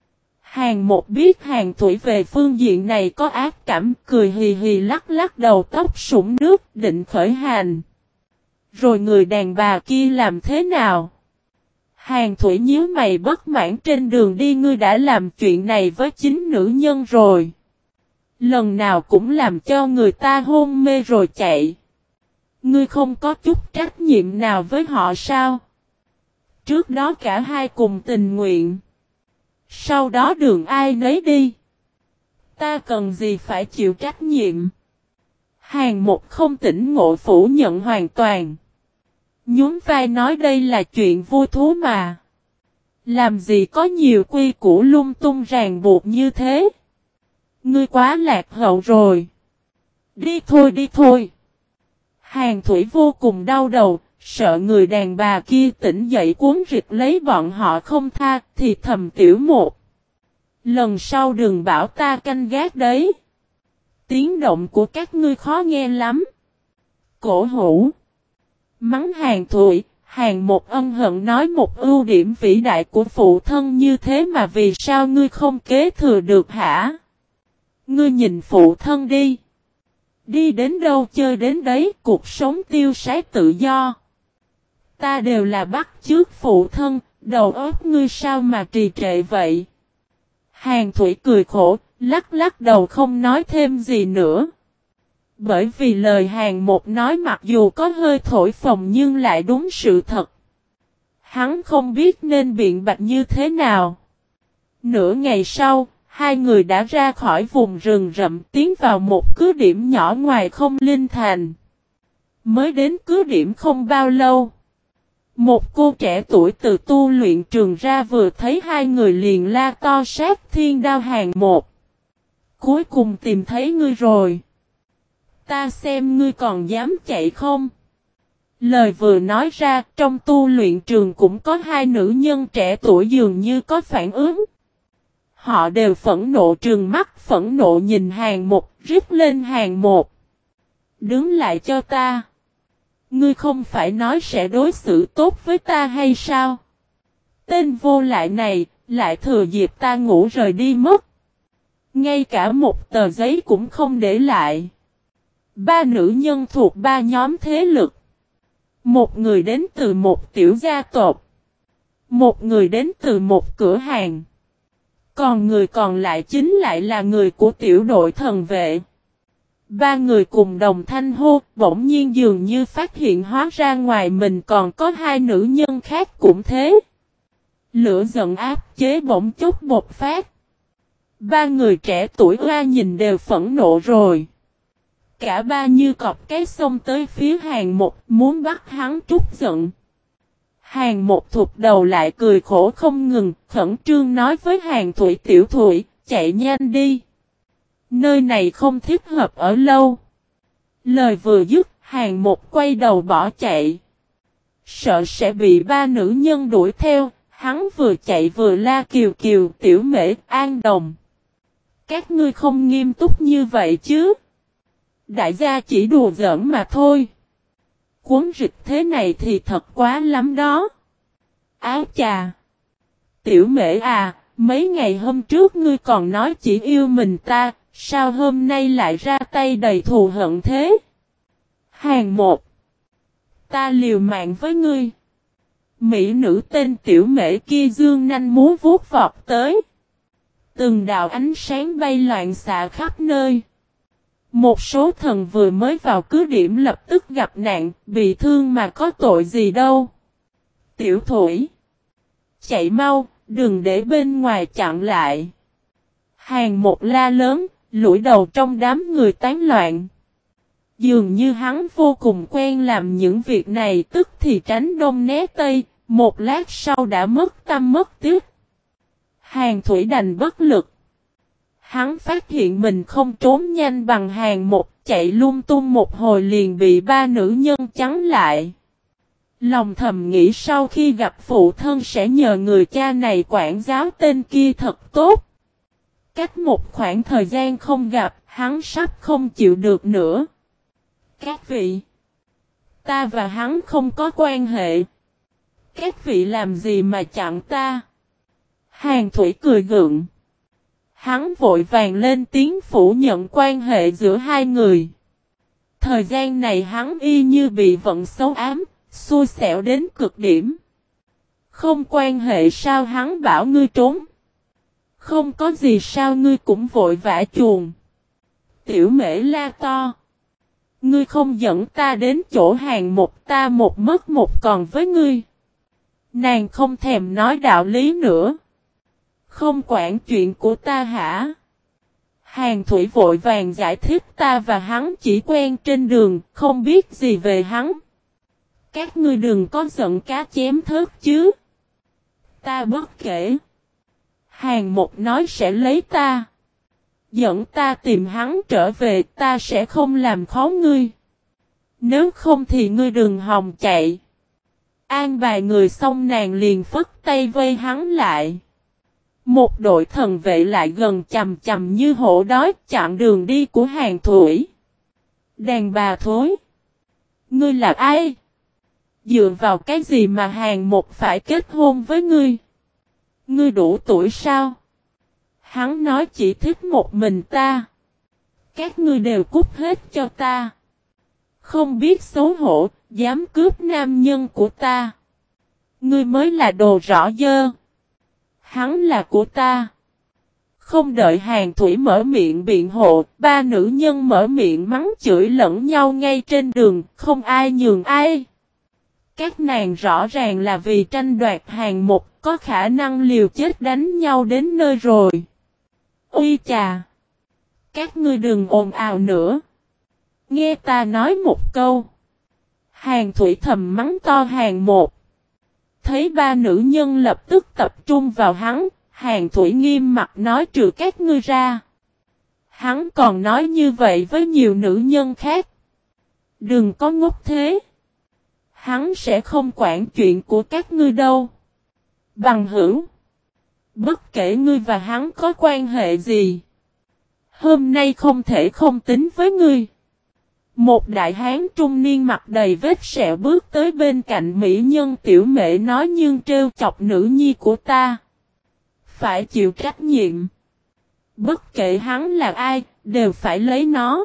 Hàng Một biết Hàng Thủy về phương diện này có ác cảm, cười hì hì lắc lắc đầu tóc sũng nước định khởi hành. Rồi người đàn bà kia làm thế nào? Hàng Thủy nhíu mày bất mãn trên đường đi ngươi đã làm chuyện này với chính nữ nhân rồi. Lần nào cũng làm cho người ta hôn mê rồi chạy. Ngươi không có chút trách nhiệm nào với họ sao? Trước đó cả hai cùng tình nguyện. Sau đó đường ai nấy đi. Ta cần gì phải chịu trách nhiệm? Hàng Một không tỉnh ngộ phủ nhận hoàn toàn. Nhún vai nói đây là chuyện vui thú mà. Làm gì có nhiều quy củ lung tung ràng buộc như thế. Ngươi quá lạc hậu rồi. Đi thôi đi thôi. Hàng Thủy vô cùng đau đầu, sợ người đàn bà kia tỉnh dậy cuốn rịch lấy bọn họ không tha, thì thầm Tiểu Một. Lần sau đừng bảo ta canh gác đấy. Tiếng động của các ngươi khó nghe lắm. Cổ hủ. Mắng Hàng Thủy, Hàng Một ân hận nói một ưu điểm vĩ đại của phụ thân như thế mà vì sao ngươi không kế thừa được hả? Ngươi nhìn phụ thân đi. Đi đến đâu chơi đến đấy, cuộc sống tiêu sái tự do. Ta đều là bắt chước phụ thân, đầu óc ngươi sao mà trì trệ vậy? Hàng Thủy cười khổ, lắc lắc đầu không nói thêm gì nữa. Bởi vì lời Hàng Một nói mặc dù có hơi thổi phồng nhưng lại đúng sự thật. Hắn không biết nên biện bạch như thế nào. Nửa ngày sau, hai người đã ra khỏi vùng rừng rậm tiến vào một cứ điểm nhỏ ngoài Không Linh Thành. Mới đến cứ điểm không bao lâu. Một cô trẻ tuổi từ tu luyện trường ra vừa thấy hai người liền la to sát thiên đao Hàng Một. Cuối cùng tìm thấy ngươi rồi. Ta xem ngươi còn dám chạy không? Lời vừa nói ra, trong tu luyện trường cũng có hai nữ nhân trẻ tuổi dường như có phản ứng. Họ đều phẫn nộ trừng mắt, phẫn nộ nhìn Hàng Một, rít lên Hàng Một. Đứng lại cho ta. Ngươi không phải nói sẽ đối xử tốt với ta hay sao? Tên vô lại này, lại thừa dịp ta ngủ rời đi mất. Ngay cả một tờ giấy cũng không để lại. Ba nữ nhân thuộc ba nhóm thế lực. Một người đến từ một tiểu gia tộc. Một người đến từ một cửa hàng. Còn người còn lại chính lại là người của tiểu đội thần vệ. Ba người cùng đồng thanh hô, bỗng nhiên dường như phát hiện hóa ra ngoài mình còn có hai nữ nhân khác cũng thế. Lửa giận áp chế bỗng chốc bộc phát. Ba người trẻ tuổi ra nhìn đều phẫn nộ rồi. Cả ba như cọp cái xông tới phía Hàng Một muốn bắt hắn trút giận. Hàng Một thụt đầu lại cười khổ không ngừng, khẩn trương nói với Hàng Thủy tiểu Thủy, chạy nhanh đi. Nơi này không thích hợp ở lâu. Lời vừa dứt, Hàng Một quay đầu bỏ chạy. Sợ sẽ bị ba nữ nhân đuổi theo, hắn vừa chạy vừa la Kiều Kiều, Tiểu Mễ, An Đồng. Các ngươi không nghiêm túc như vậy chứ? Đại gia chỉ đùa giỡn mà thôi. Cuốn rịch thế này thì thật quá lắm đó. Áo chà. Tiểu Mễ à, mấy ngày hôm trước ngươi còn nói chỉ yêu mình ta, sao hôm nay lại ra tay đầy thù hận thế? Hàng Một. Ta liều mạng với ngươi. Mỹ nữ tên Tiểu Mễ kia dương nanh múa vuốt vọt tới. Từng đạo ánh sáng bay loạn xạ khắp nơi. Một số thần vừa mới vào cứ điểm lập tức gặp nạn, bị thương mà có tội gì đâu. Tiểu Thủy. Chạy mau, đừng để bên ngoài chặn lại. Hàng Một la lớn, lủi đầu trong đám người tán loạn. Dường như hắn vô cùng quen làm những việc này, tức thì tránh đông né tây, một lát sau đã mất tâm mất tiếc. Hàng Thủy đành bất lực. Hắn phát hiện mình không trốn nhanh bằng Hàng Một, chạy lung tung một hồi liền bị ba nữ nhân chắn lại. Lòng thầm nghĩ sau khi gặp phụ thân sẽ nhờ người cha này quản giáo tên kia thật tốt. Cách một khoảng thời gian không gặp, hắn sắp không chịu được nữa. Các vị, ta và hắn không có quan hệ. Các vị làm gì mà chặn ta? Hàng Thủy cười gượng. Hắn vội vàng lên tiếng phủ nhận quan hệ giữa hai người. Thời gian này hắn y như bị vận xấu ám, xui xẻo đến cực điểm. Không quan hệ sao hắn bảo ngươi trốn. Không có gì sao ngươi cũng vội vã chuồn. Tiểu Mễ la to. Ngươi không dẫn ta đến chỗ Hàng Một, ta một mất một còn với ngươi. Nàng không thèm nói đạo lý nữa. Không quản chuyện của ta hả? Hàng Thủy vội vàng giải thích ta và hắn chỉ quen trên đường, không biết gì về hắn. Các ngươi đừng có giận cá chém thớt chứ. Ta bất kể. Hàng Một nói sẽ lấy ta. Dẫn ta tìm hắn trở về, ta sẽ không làm khó ngươi. Nếu không thì ngươi đừng hòng chạy. An bài người xong nàng liền phất tay vây hắn lại. Một đội thần vệ lại gần chầm chầm như hổ đói chặn đường đi của Hàng Thủy. Đàn bà thối. Ngươi là ai? Dựa vào cái gì mà Hàng Một phải kết hôn với ngươi? Ngươi đủ tuổi sao? Hắn nói chỉ thích một mình ta. Các ngươi đều cút hết cho ta. Không biết xấu hổ, dám cướp nam nhân của ta. Ngươi mới là đồ rõ dơ. Hắn là của ta. Không đợi Hàng Thủy mở miệng biện hộ, ba nữ nhân mở miệng mắng chửi lẫn nhau ngay trên đường, không ai nhường ai. Các nàng rõ ràng là vì tranh đoạt Hàng Một, có khả năng liều chết đánh nhau đến nơi rồi. Ui chà! Các ngươi đừng ồn ào nữa. Nghe ta nói một câu. Hàng Thủy thầm mắng to Hàng Một. Thấy ba nữ nhân lập tức tập trung vào hắn, Hàng Thủy nghiêm mặt nói trừ các ngươi ra. Hắn còn nói như vậy với nhiều nữ nhân khác. Đừng có ngốc thế. Hắn sẽ không quản chuyện của các ngươi đâu. Bằng hữu. Bất kể ngươi và hắn có quan hệ gì. Hôm nay không thể không tính với ngươi. Một đại hán trung niên mặt đầy vết sẹo bước tới bên cạnh mỹ nhân tiểu mễ nói nhưng trêu chọc nữ nhi của ta. Phải chịu trách nhiệm. Bất kể hắn là ai, đều phải lấy nó.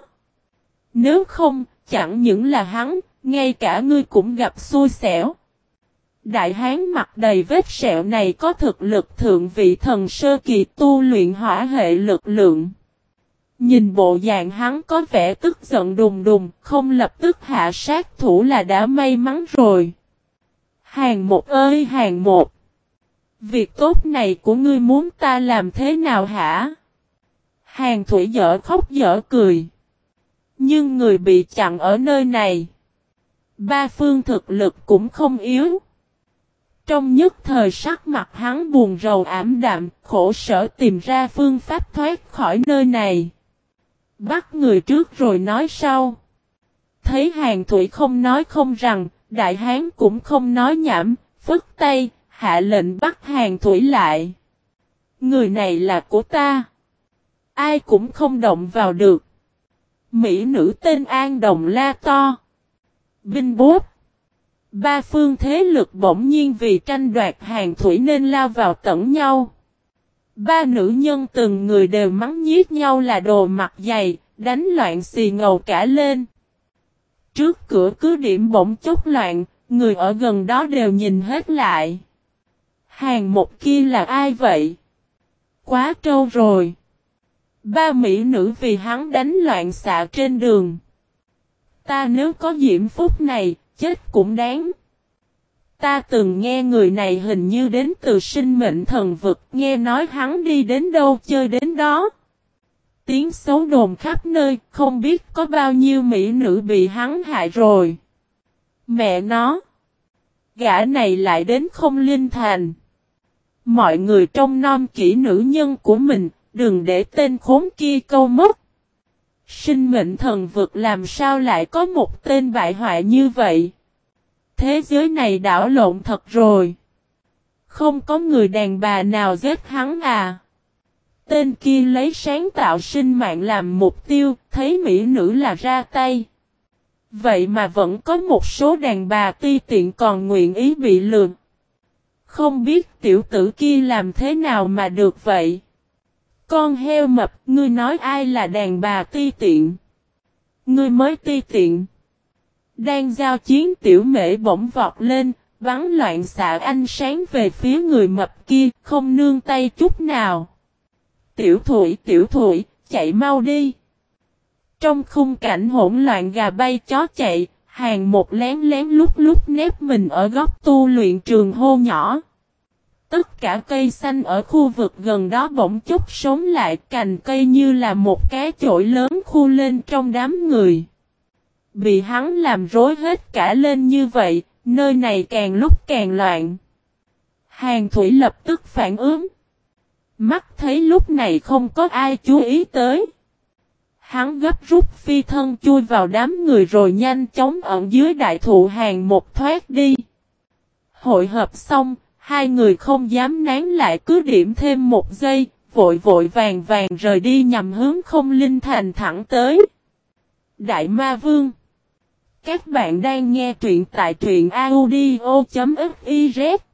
Nếu không, chẳng những là hắn, ngay cả ngươi cũng gặp xui xẻo. Đại hán mặt đầy vết sẹo này có thực lực thượng vị thần sơ kỳ tu luyện hỏa hệ lực lượng. Nhìn bộ dạng hắn có vẻ tức giận đùng đùng, không lập tức hạ sát thủ là đã may mắn rồi. Hàng một ơi hàng một. Việc tốt này của ngươi muốn ta làm thế nào hả? Hàng thủy dở khóc dở cười. Nhưng người bị chặn ở nơi này. Ba phương thực lực cũng không yếu. Trong nhất thời sắc mặt hắn buồn rầu ảm đạm, khổ sở tìm ra phương pháp thoát khỏi nơi này. Bắt người trước rồi nói sau. Thấy Hàng Thủy không nói không rằng, đại hán cũng không nói nhảm, phất tay, hạ lệnh bắt Hàng Thủy lại. Người này là của ta. Ai cũng không động vào được. Mỹ nữ tên An Đồng la to. Binh bốp. Ba phương thế lực bỗng nhiên vì tranh đoạt Hàng Thủy nên lao vào tẩn nhau. Ba nữ nhân từng người đều mắng nhiếc nhau là đồ mặt dày, đánh loạn xì ngầu cả lên. Trước cửa cứ điểm bỗng chốc loạn, người ở gần đó đều nhìn hết lại. Hàng một kia là ai vậy? Quá trâu rồi. Ba mỹ nữ vì hắn đánh loạn xạ trên đường. Ta nếu có diễm phúc này, chết cũng đáng. Ta từng nghe người này hình như đến từ sinh mệnh thần vực, nghe nói hắn đi đến đâu chơi đến đó. Tiếng xấu đồn khắp nơi, không biết có bao nhiêu mỹ nữ bị hắn hại rồi. Mẹ nó! Gã này lại đến không linh thành. Mọi người trông nom kỹ nữ nhân của mình, đừng để tên khốn kia câu mất. Sinh mệnh thần vực làm sao lại có một tên bại hoại như vậy? Thế giới này đảo lộn thật rồi. Không có người đàn bà nào giết hắn à? Tên kia lấy sáng tạo sinh mạng làm mục tiêu, thấy mỹ nữ là ra tay. Vậy mà vẫn có một số đàn bà ti tiện còn nguyện ý bị lừa. Không biết tiểu tử kia làm thế nào mà được vậy? Con heo mập, ngươi nói ai là đàn bà ti tiện? Ngươi mới ti tiện. Đang giao chiến tiểu mễ bỗng vọt lên, bắn loạn xạ ánh sáng về phía người mập kia, không nương tay chút nào. Tiểu thụy, chạy mau đi. Trong khung cảnh hỗn loạn gà bay chó chạy, Hàng một lén lén lút nép mình ở góc tu luyện trường hô nhỏ. Tất cả cây xanh ở khu vực gần đó bỗng chốc sống lại, cành cây như là một cái chổi lớn khu lên trong đám người. Bị hắn làm rối hết cả lên như vậy, nơi này càng lúc càng loạn. Hàng Thủy lập tức phản ứng. Mắt thấy lúc này không có ai chú ý tới. Hắn gấp rút phi thân chui vào đám người rồi nhanh chóng ẩn dưới đại thụ Hàng một thoát đi. Hội hợp xong, hai người không dám nán lại cứ điểm thêm một giây, vội vàng rời đi nhằm hướng không linh thành thẳng tới. Đại Ma Vương. Các bạn đang nghe truyện tại truyện audio.fiz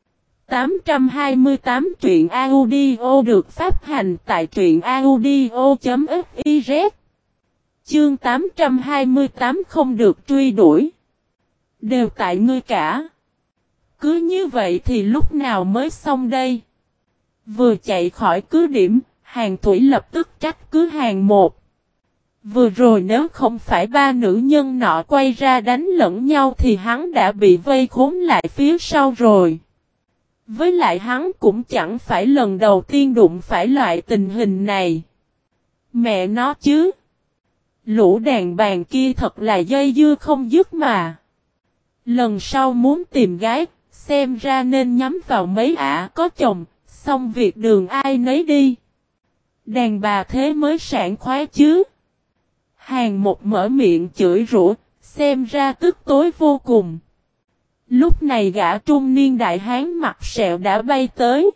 828 truyện audio được phát hành tại truyện audio.fiz. Chương 828 không được truy đuổi. Đều tại ngươi cả. Cứ như vậy thì lúc nào mới xong đây? Vừa chạy khỏi cứ điểm, Hàng Thủy lập tức trách cứ Hàng một. Vừa rồi nếu không phải ba nữ nhân nọ quay ra đánh lẫn nhau thì hắn đã bị vây khốn lại phía sau rồi. Với lại hắn cũng chẳng phải lần đầu tiên đụng phải loại tình hình này. Mẹ nó chứ. Lũ đàn bà kia thật là dây dưa không dứt mà. Lần sau muốn tìm gái, xem ra nên nhắm vào mấy ả có chồng, xong việc đường ai nấy đi. Đàn bà thế mới sảng khoái chứ. Hàng một mở miệng chửi rủa, xem ra tức tối vô cùng. Lúc này gã trung niên đại hán mặt sẹo đã bay tới.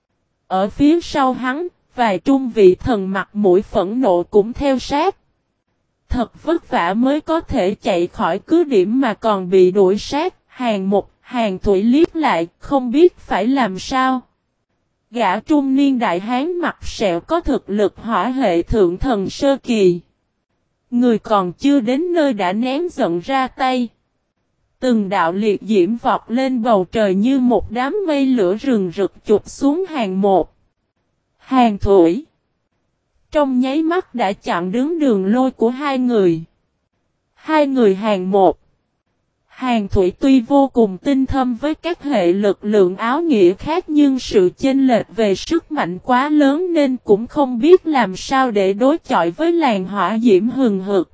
Ở phía sau hắn, vài trung vị thần mặt mũi phẫn nộ cũng theo sát. Thật vất vả mới có thể chạy khỏi cứ điểm mà còn bị đuổi sát. Hàng một, Hàng Thủy liếc lại, không biết phải làm sao. Gã trung niên đại hán mặt sẹo có thực lực hỏa hệ thượng thần sơ kỳ. Người còn chưa đến nơi đã nén giận ra tay. Từng đạo liệt diễm vọt lên bầu trời như một đám mây lửa rừng rực chụp xuống Hàng một. Hàng Thủy. Trong nháy mắt đã chặn đứng đường lôi của hai người. Hai người Hàng một. Hàng Thủy tuy vô cùng tinh thâm với các hệ lực lượng áo nghĩa khác nhưng sự chênh lệch về sức mạnh quá lớn nên cũng không biết làm sao để đối chọi với làn hỏa diễm hừng hực.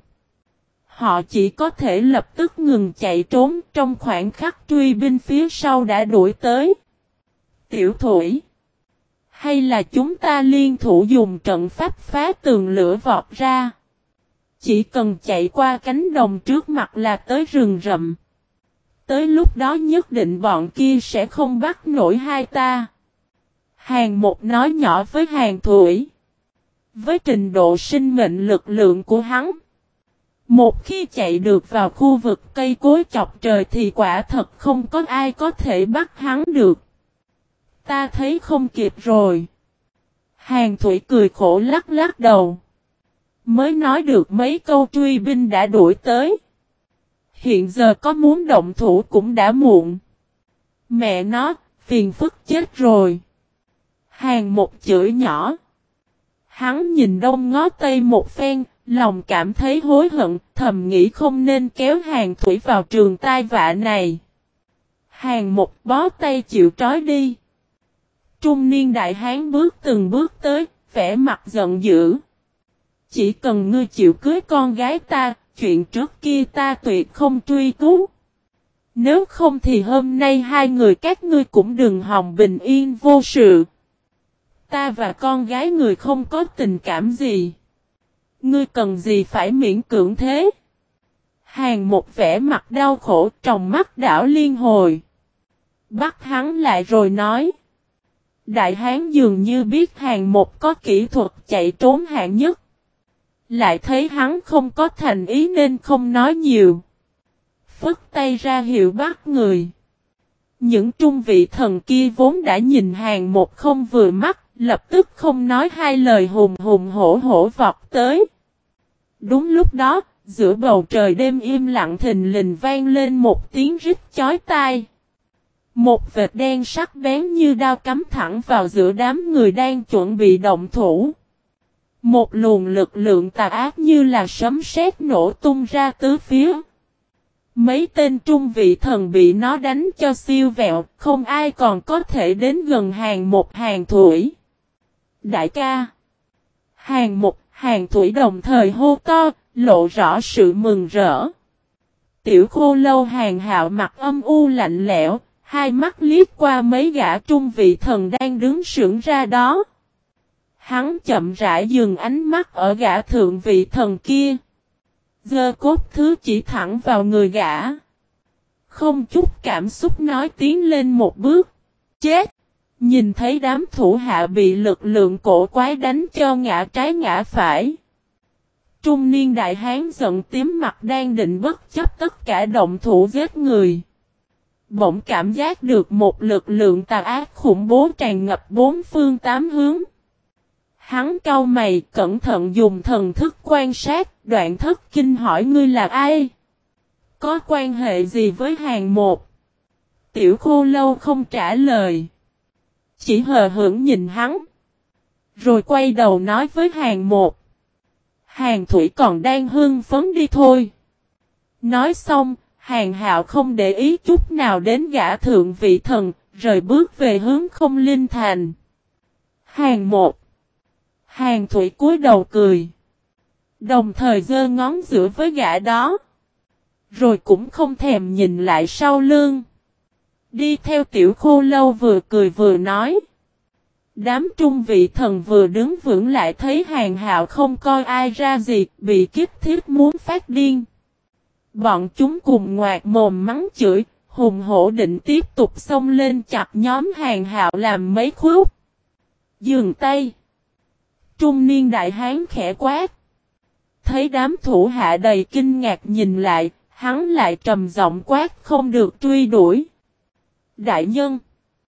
Họ chỉ có thể lập tức ngừng chạy trốn trong khoảnh khắc truy binh phía sau đã đuổi tới. Tiểu Thủy. Hay là chúng ta liên thủ dùng trận pháp phá tường lửa vọt ra. Chỉ cần chạy qua cánh đồng trước mặt là tới rừng rậm. Tới lúc đó nhất định bọn kia sẽ không bắt nổi hai ta. Hàng một nói nhỏ với Hàng Thủy. Với trình độ sinh mệnh lực lượng của hắn. Một khi chạy được vào khu vực cây cối chọc trời thì quả thật không có ai có thể bắt hắn được. Ta thấy không kịp rồi. Hàng Thủy cười khổ lắc lắc đầu. Mới nói được mấy câu truy binh đã đuổi tới. Hiện giờ có muốn động thủ cũng đã muộn. Mẹ nó, phiền phức chết rồi. Hàng một chửi nhỏ. Hắn nhìn đông ngó tây một phen, lòng cảm thấy hối hận, thầm nghĩ không nên kéo Hàng Thủy vào trường tai vạ này. Hàng một bó tay chịu trói đi. Trung niên đại hán bước từng bước tới, vẻ mặt giận dữ. Chỉ cần ngươi chịu cưới con gái ta, chuyện trước kia ta tuyệt không truy cứu. Nếu không thì hôm nay hai người các ngươi cũng đừng hòng bình yên vô sự. Ta và con gái người không có tình cảm gì. Ngươi cần gì phải miễn cưỡng thế? Hàng một vẻ mặt đau khổ trong mắt đảo liên hồi. Bắt hắn lại rồi nói. Đại hán dường như biết Hàng một có kỹ thuật chạy trốn hạng nhất. Lại thấy hắn không có thành ý nên không nói nhiều. Phất tay ra hiệu bắt người. Những trung vị thần kia vốn đã nhìn Hàng một không vừa mắt, lập tức không nói hai lời hùng hùng hổ hổ vọt tới. Đúng lúc đó, giữa bầu trời đêm im lặng thình lình vang lên một tiếng rít chói tai. Một vệt đen sắc bén như đao cắm thẳng vào giữa đám người đang chuẩn bị động thủ. Một luồng lực lượng tà ác như là sấm sét nổ tung ra tứ phía. Mấy tên trung vị thần bị nó đánh cho siêu vẹo, không ai còn có thể đến gần Hàng một Hàng Thủy. Đại ca! Hàng một Hàng Thủy đồng thời hô to, lộ rõ sự mừng rỡ. Tiểu Khô Lâu Hàng Hạo mặt âm u lạnh lẽo, hai mắt liếc qua mấy gã trung vị thần đang đứng sững ra đó. Hắn chậm rãi dừng ánh mắt ở gã thượng vị thần kia. Giơ cốt thứ chỉ thẳng vào người gã. Không chút cảm xúc nói tiến lên một bước. Chết! Nhìn thấy đám thủ hạ bị lực lượng cổ quái đánh cho ngã trái ngã phải. Trung niên đại hán giận tím mặt đang định bất chấp tất cả động thủ giết người. Bỗng cảm giác được một lực lượng tà ác khủng bố tràn ngập bốn phương tám hướng. Hắn cau mày cẩn thận dùng thần thức quan sát, Đoạn Thất Kinh hỏi ngươi là ai? Có quan hệ gì với Hàng một? Tiểu Khô Lâu không trả lời. Chỉ hờ hững nhìn hắn. Rồi quay đầu nói với Hàng một. Hàng Thủy còn đang hưng phấn đi thôi. Nói xong, Hàng Hạo không để ý chút nào đến gã thượng vị thần, rời bước về hướng Không Linh Thành. Hàng một. Hàng Thủy cúi đầu cười. Đồng thời giơ ngón giữa với gã đó. Rồi cũng không thèm nhìn lại sau lưng. Đi theo Tiểu Khô Lâu vừa cười vừa nói. Đám trung vị thần vừa đứng vững lại thấy Hàn Hạo không coi ai ra gì, bị kích thiết muốn phát điên. Bọn chúng cùng ngoạc mồm mắng chửi, hùng hổ định tiếp tục xông lên chặt nhóm Hàn Hạo làm mấy khúc. Dừng tay. Trung niên đại hán khẽ quát. Thấy đám thủ hạ đầy kinh ngạc nhìn lại, hắn lại trầm giọng quát không được truy đuổi. Đại nhân.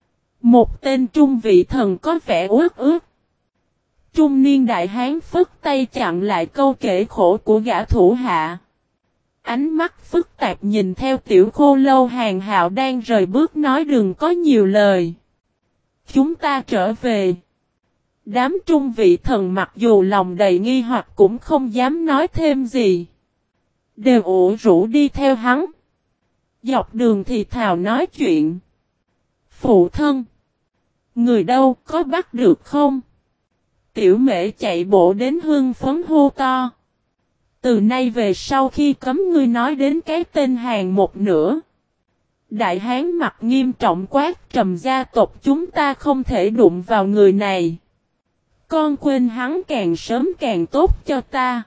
Một tên trung vị thần có vẻ uất ức. Trung niên đại hán phất tay chặn lại câu kể khổ của gã thủ hạ. Ánh mắt phức tạp nhìn theo tiểu khô lâu Hàn Hạo đang rời bước nói đừng có nhiều lời. Chúng ta trở về. Đám trung vị thần mặc dù lòng đầy nghi hoặc cũng không dám nói thêm gì. Đều ủ rũ đi theo hắn. Dọc đường thì thào nói chuyện. Phụ thân. Người đâu có bắt được không? Tiểu mễ chạy bộ đến hưng phấn hô to. Từ nay về sau khi cấm ngươi nói đến cái tên Hàn một nữa. Đại hán mặt nghiêm trọng quát trầm gia tộc chúng ta không thể đụng vào người này. Con quên hắn càng sớm càng tốt cho ta.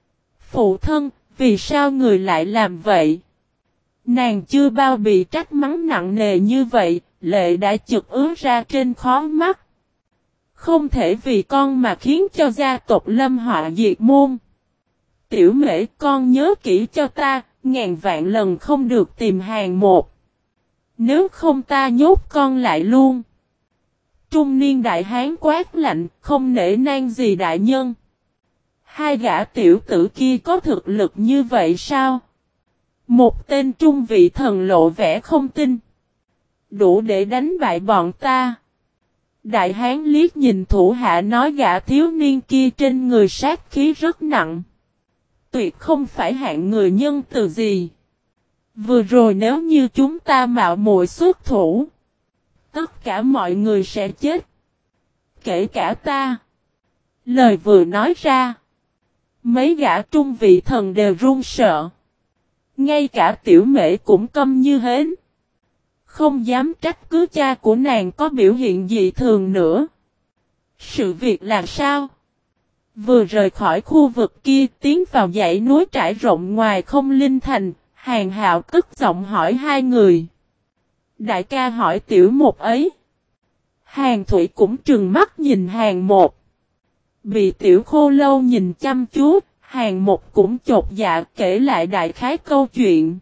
Phụ thân, vì sao người lại làm vậy? Nàng chưa bao bị trách mắng nặng nề như vậy, lệ đã chực ứa ra trên khóe mắt. Không thể vì con mà khiến cho gia tộc lâm họa diệt môn. Tiểu mễ con nhớ kỹ cho ta, ngàn vạn lần không được tìm Hàn một. Nếu không ta nhốt con lại luôn. Trung niên đại hán quát lạnh, không nể nang gì đại nhân. Hai gã tiểu tử kia có thực lực như vậy sao? Một tên trung vị thần lộ vẻ không tin. Đủ để đánh bại bọn ta. Đại hán liếc nhìn thủ hạ nói gã thiếu niên kia trên người sát khí rất nặng. Tuyệt không phải hạng người nhân từ gì. Vừa rồi nếu như chúng ta mạo muội xuất thủ. Tất cả mọi người sẽ chết. Kể cả ta. Lời vừa nói ra. Mấy gã trung vị thần đều run sợ. Ngay cả tiểu mễ cũng câm như hến. Không dám trách cứ cha của nàng có biểu hiện dị thường nữa. Sự việc là sao? Vừa rời khỏi khu vực kia tiến vào dãy núi trải rộng ngoài không linh thành, Hàn Hạo cất giọng hỏi hai người. Đại ca hỏi tiểu một ấy. Hàn Thủy cũng trừng mắt nhìn Hàn một. Bị tiểu khô lâu nhìn chăm chú, Hàn một cũng chột dạ kể lại đại khái câu chuyện.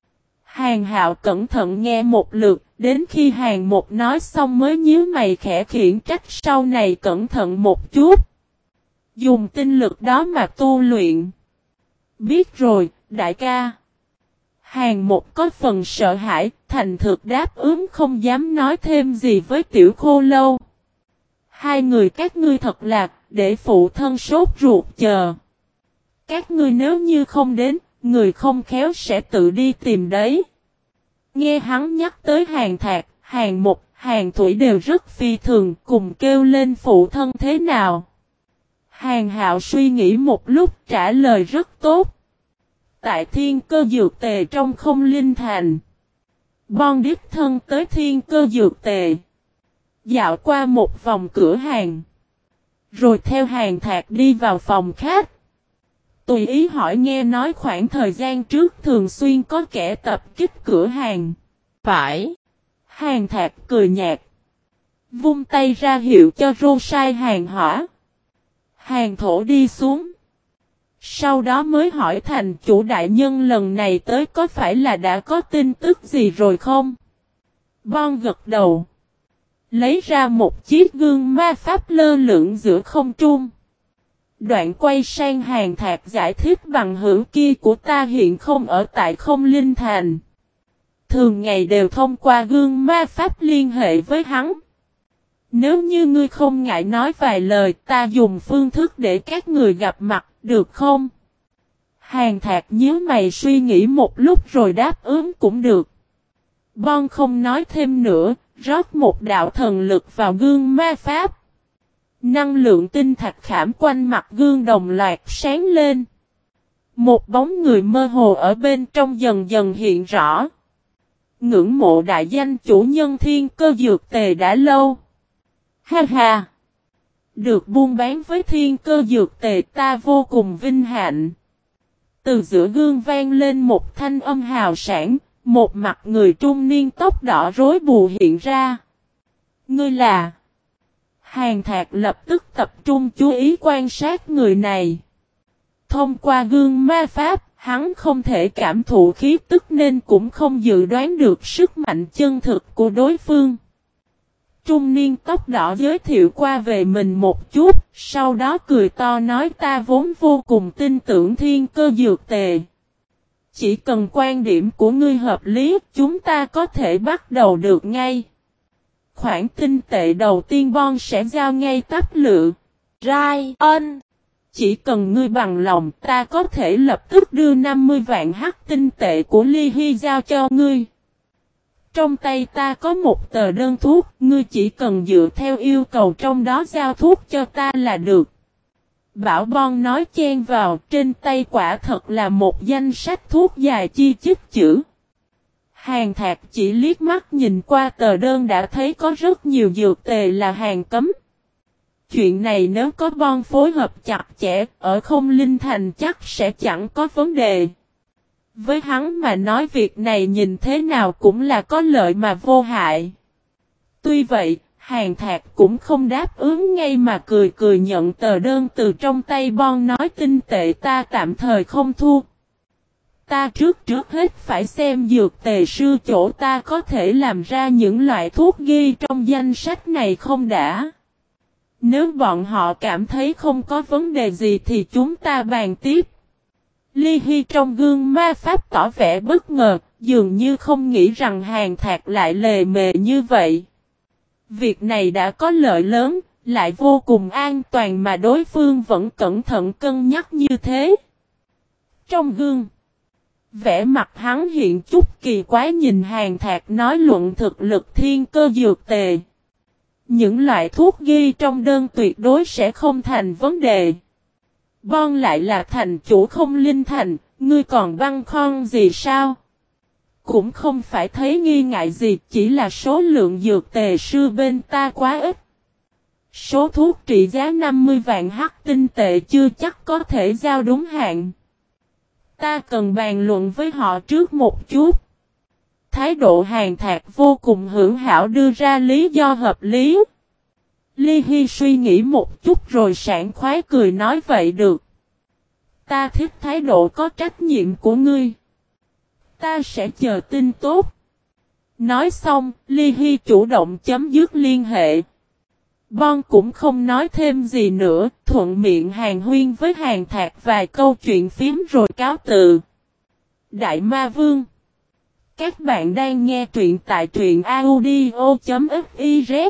Hàn Hạo cẩn thận nghe một lượt, đến khi Hàn một nói xong mới nhíu mày khẽ khiển trách sau này cẩn thận một chút. Dùng tinh lực đó mà tu luyện. Biết rồi, đại ca. Hàn một có phần sợ hãi, thành thực đáp ứng không dám nói thêm gì với tiểu khô lâu. Hai người các ngươi thật là, để phụ thân sốt ruột chờ. Các ngươi nếu như không đến, người không khéo sẽ tự đi tìm đấy. Nghe hắn nhắc tới Hàn Thạc, Hàn Một, Hàn Thủy đều rất phi thường cùng kêu lên phụ thân thế nào. Hàn Hạo suy nghĩ một lúc trả lời rất tốt. Tại thiên cơ dược tề trong không linh thành. Bon đích thân tới thiên cơ dược tề. Dạo qua một vòng cửa hàng. Rồi theo Hàn Thạc đi vào phòng khách. Tùy ý hỏi nghe nói khoảng thời gian trước thường xuyên có kẻ tập kích cửa hàng. Phải. Hàn Thạc cười nhạt. Vung tay ra hiệu cho rô sai hàng hỏa. Hàn thổ đi xuống. Sau đó mới hỏi thành chủ đại nhân lần này tới có phải là đã có tin tức gì rồi không? Bon gật đầu. Lấy ra một chiếc gương ma pháp lơ lửng giữa không trung. Đoạn quay sang Hàn Thạc giải thích bằng hữu kia của ta hiện không ở tại không linh thành. Thường ngày đều thông qua gương ma pháp liên hệ với hắn. Nếu như ngươi không ngại nói vài lời ta dùng phương thức để các người gặp mặt, được không? Hàn Thạc nhíu mày suy nghĩ một lúc rồi đáp ứng cũng được. Bon không nói thêm nữa, rót một đạo thần lực vào gương ma pháp. Năng lượng tinh thạch khảm quanh mặt gương đồng loạt sáng lên. Một bóng người mơ hồ ở bên trong dần dần hiện rõ. Ngưỡng mộ đại danh chủ nhân thiên cơ dược tề đã lâu. Ha ha! Được buôn bán với thiên cơ dược tề ta vô cùng vinh hạnh. Từ giữa gương vang lên một thanh âm hào sảng, một mặt người trung niên tóc đỏ rối bù hiện ra. Ngươi là... Hàn Thạc lập tức tập trung chú ý quan sát người này. Thông qua gương ma pháp, hắn không thể cảm thụ khí tức nên cũng không dự đoán được sức mạnh chân thực của đối phương. Trung niên tóc đỏ giới thiệu qua về mình một chút, sau đó cười to nói ta vốn vô cùng tin tưởng thiên cơ dược tề. Chỉ cần quan điểm của ngươi hợp lý, chúng ta có thể bắt đầu được ngay. Khoản tinh tệ đầu tiên Bon sẽ giao ngay tắp lự. Ryan, chỉ cần ngươi bằng lòng ta có thể lập tức đưa 50 vạn hắc tinh tệ của Ly Hy giao cho ngươi. Trong tay ta có một tờ đơn thuốc, ngươi chỉ cần dựa theo yêu cầu trong đó giao thuốc cho ta là được. Bảo Bon nói chen vào, trên tay quả thật là một danh sách thuốc dài chi chít chữ. Hàn Thạc chỉ liếc mắt nhìn qua tờ đơn đã thấy có rất nhiều dược tề là hàng cấm. Chuyện này nếu có Bon phối hợp chặt chẽ, ở Không Linh Thành chắc sẽ chẳng có vấn đề. Với hắn mà nói việc này nhìn thế nào cũng là có lợi mà vô hại. Tuy vậy, Hàn Thạc cũng không đáp ứng ngay mà cười cười nhận tờ đơn từ trong tay Bon nói tinh tệ ta tạm thời không thu. Ta trước hết phải xem dược tề sư chỗ ta có thể làm ra những loại thuốc ghi trong danh sách này không đã. Nếu bọn họ cảm thấy không có vấn đề gì thì chúng ta bàn tiếp. Ly Hy trong gương ma pháp tỏ vẻ bất ngờ, dường như không nghĩ rằng Hàn Thạc lại lề mề như vậy. Việc này đã có lợi lớn, lại vô cùng an toàn mà đối phương vẫn cẩn thận cân nhắc như thế. Trong gương, vẻ mặt hắn hiện chút kỳ quái nhìn Hàn Thạc nói luận thực lực thiên cơ dược tề. Những loại thuốc ghi trong đơn tuyệt đối sẽ không thành vấn đề. Bon lại là thành chủ Không Linh Thành, ngươi còn băn khoăn gì sao? Cũng không phải thấy nghi ngại gì, chỉ là số lượng dược tề sư bên ta quá ít. Số thuốc trị giá 50 vạn hắc tinh tệ chưa chắc có thể giao đúng hạn. Ta cần bàn luận với họ trước một chút. Thái độ Hàn Thạc vô cùng hữu hảo đưa ra lý do hợp lý. Ly Hy suy nghĩ một chút rồi sảng khoái cười nói vậy được. Ta thích thái độ có trách nhiệm của ngươi. Ta sẽ chờ tin tốt. Nói xong, Ly Hy chủ động chấm dứt liên hệ. Bon cũng không nói thêm gì nữa, thuận miệng hàn huyên với Hàn Thạc vài câu chuyện phím rồi cáo từ. Đại Ma Vương. Các bạn đang nghe truyện tại truyện audio.fiz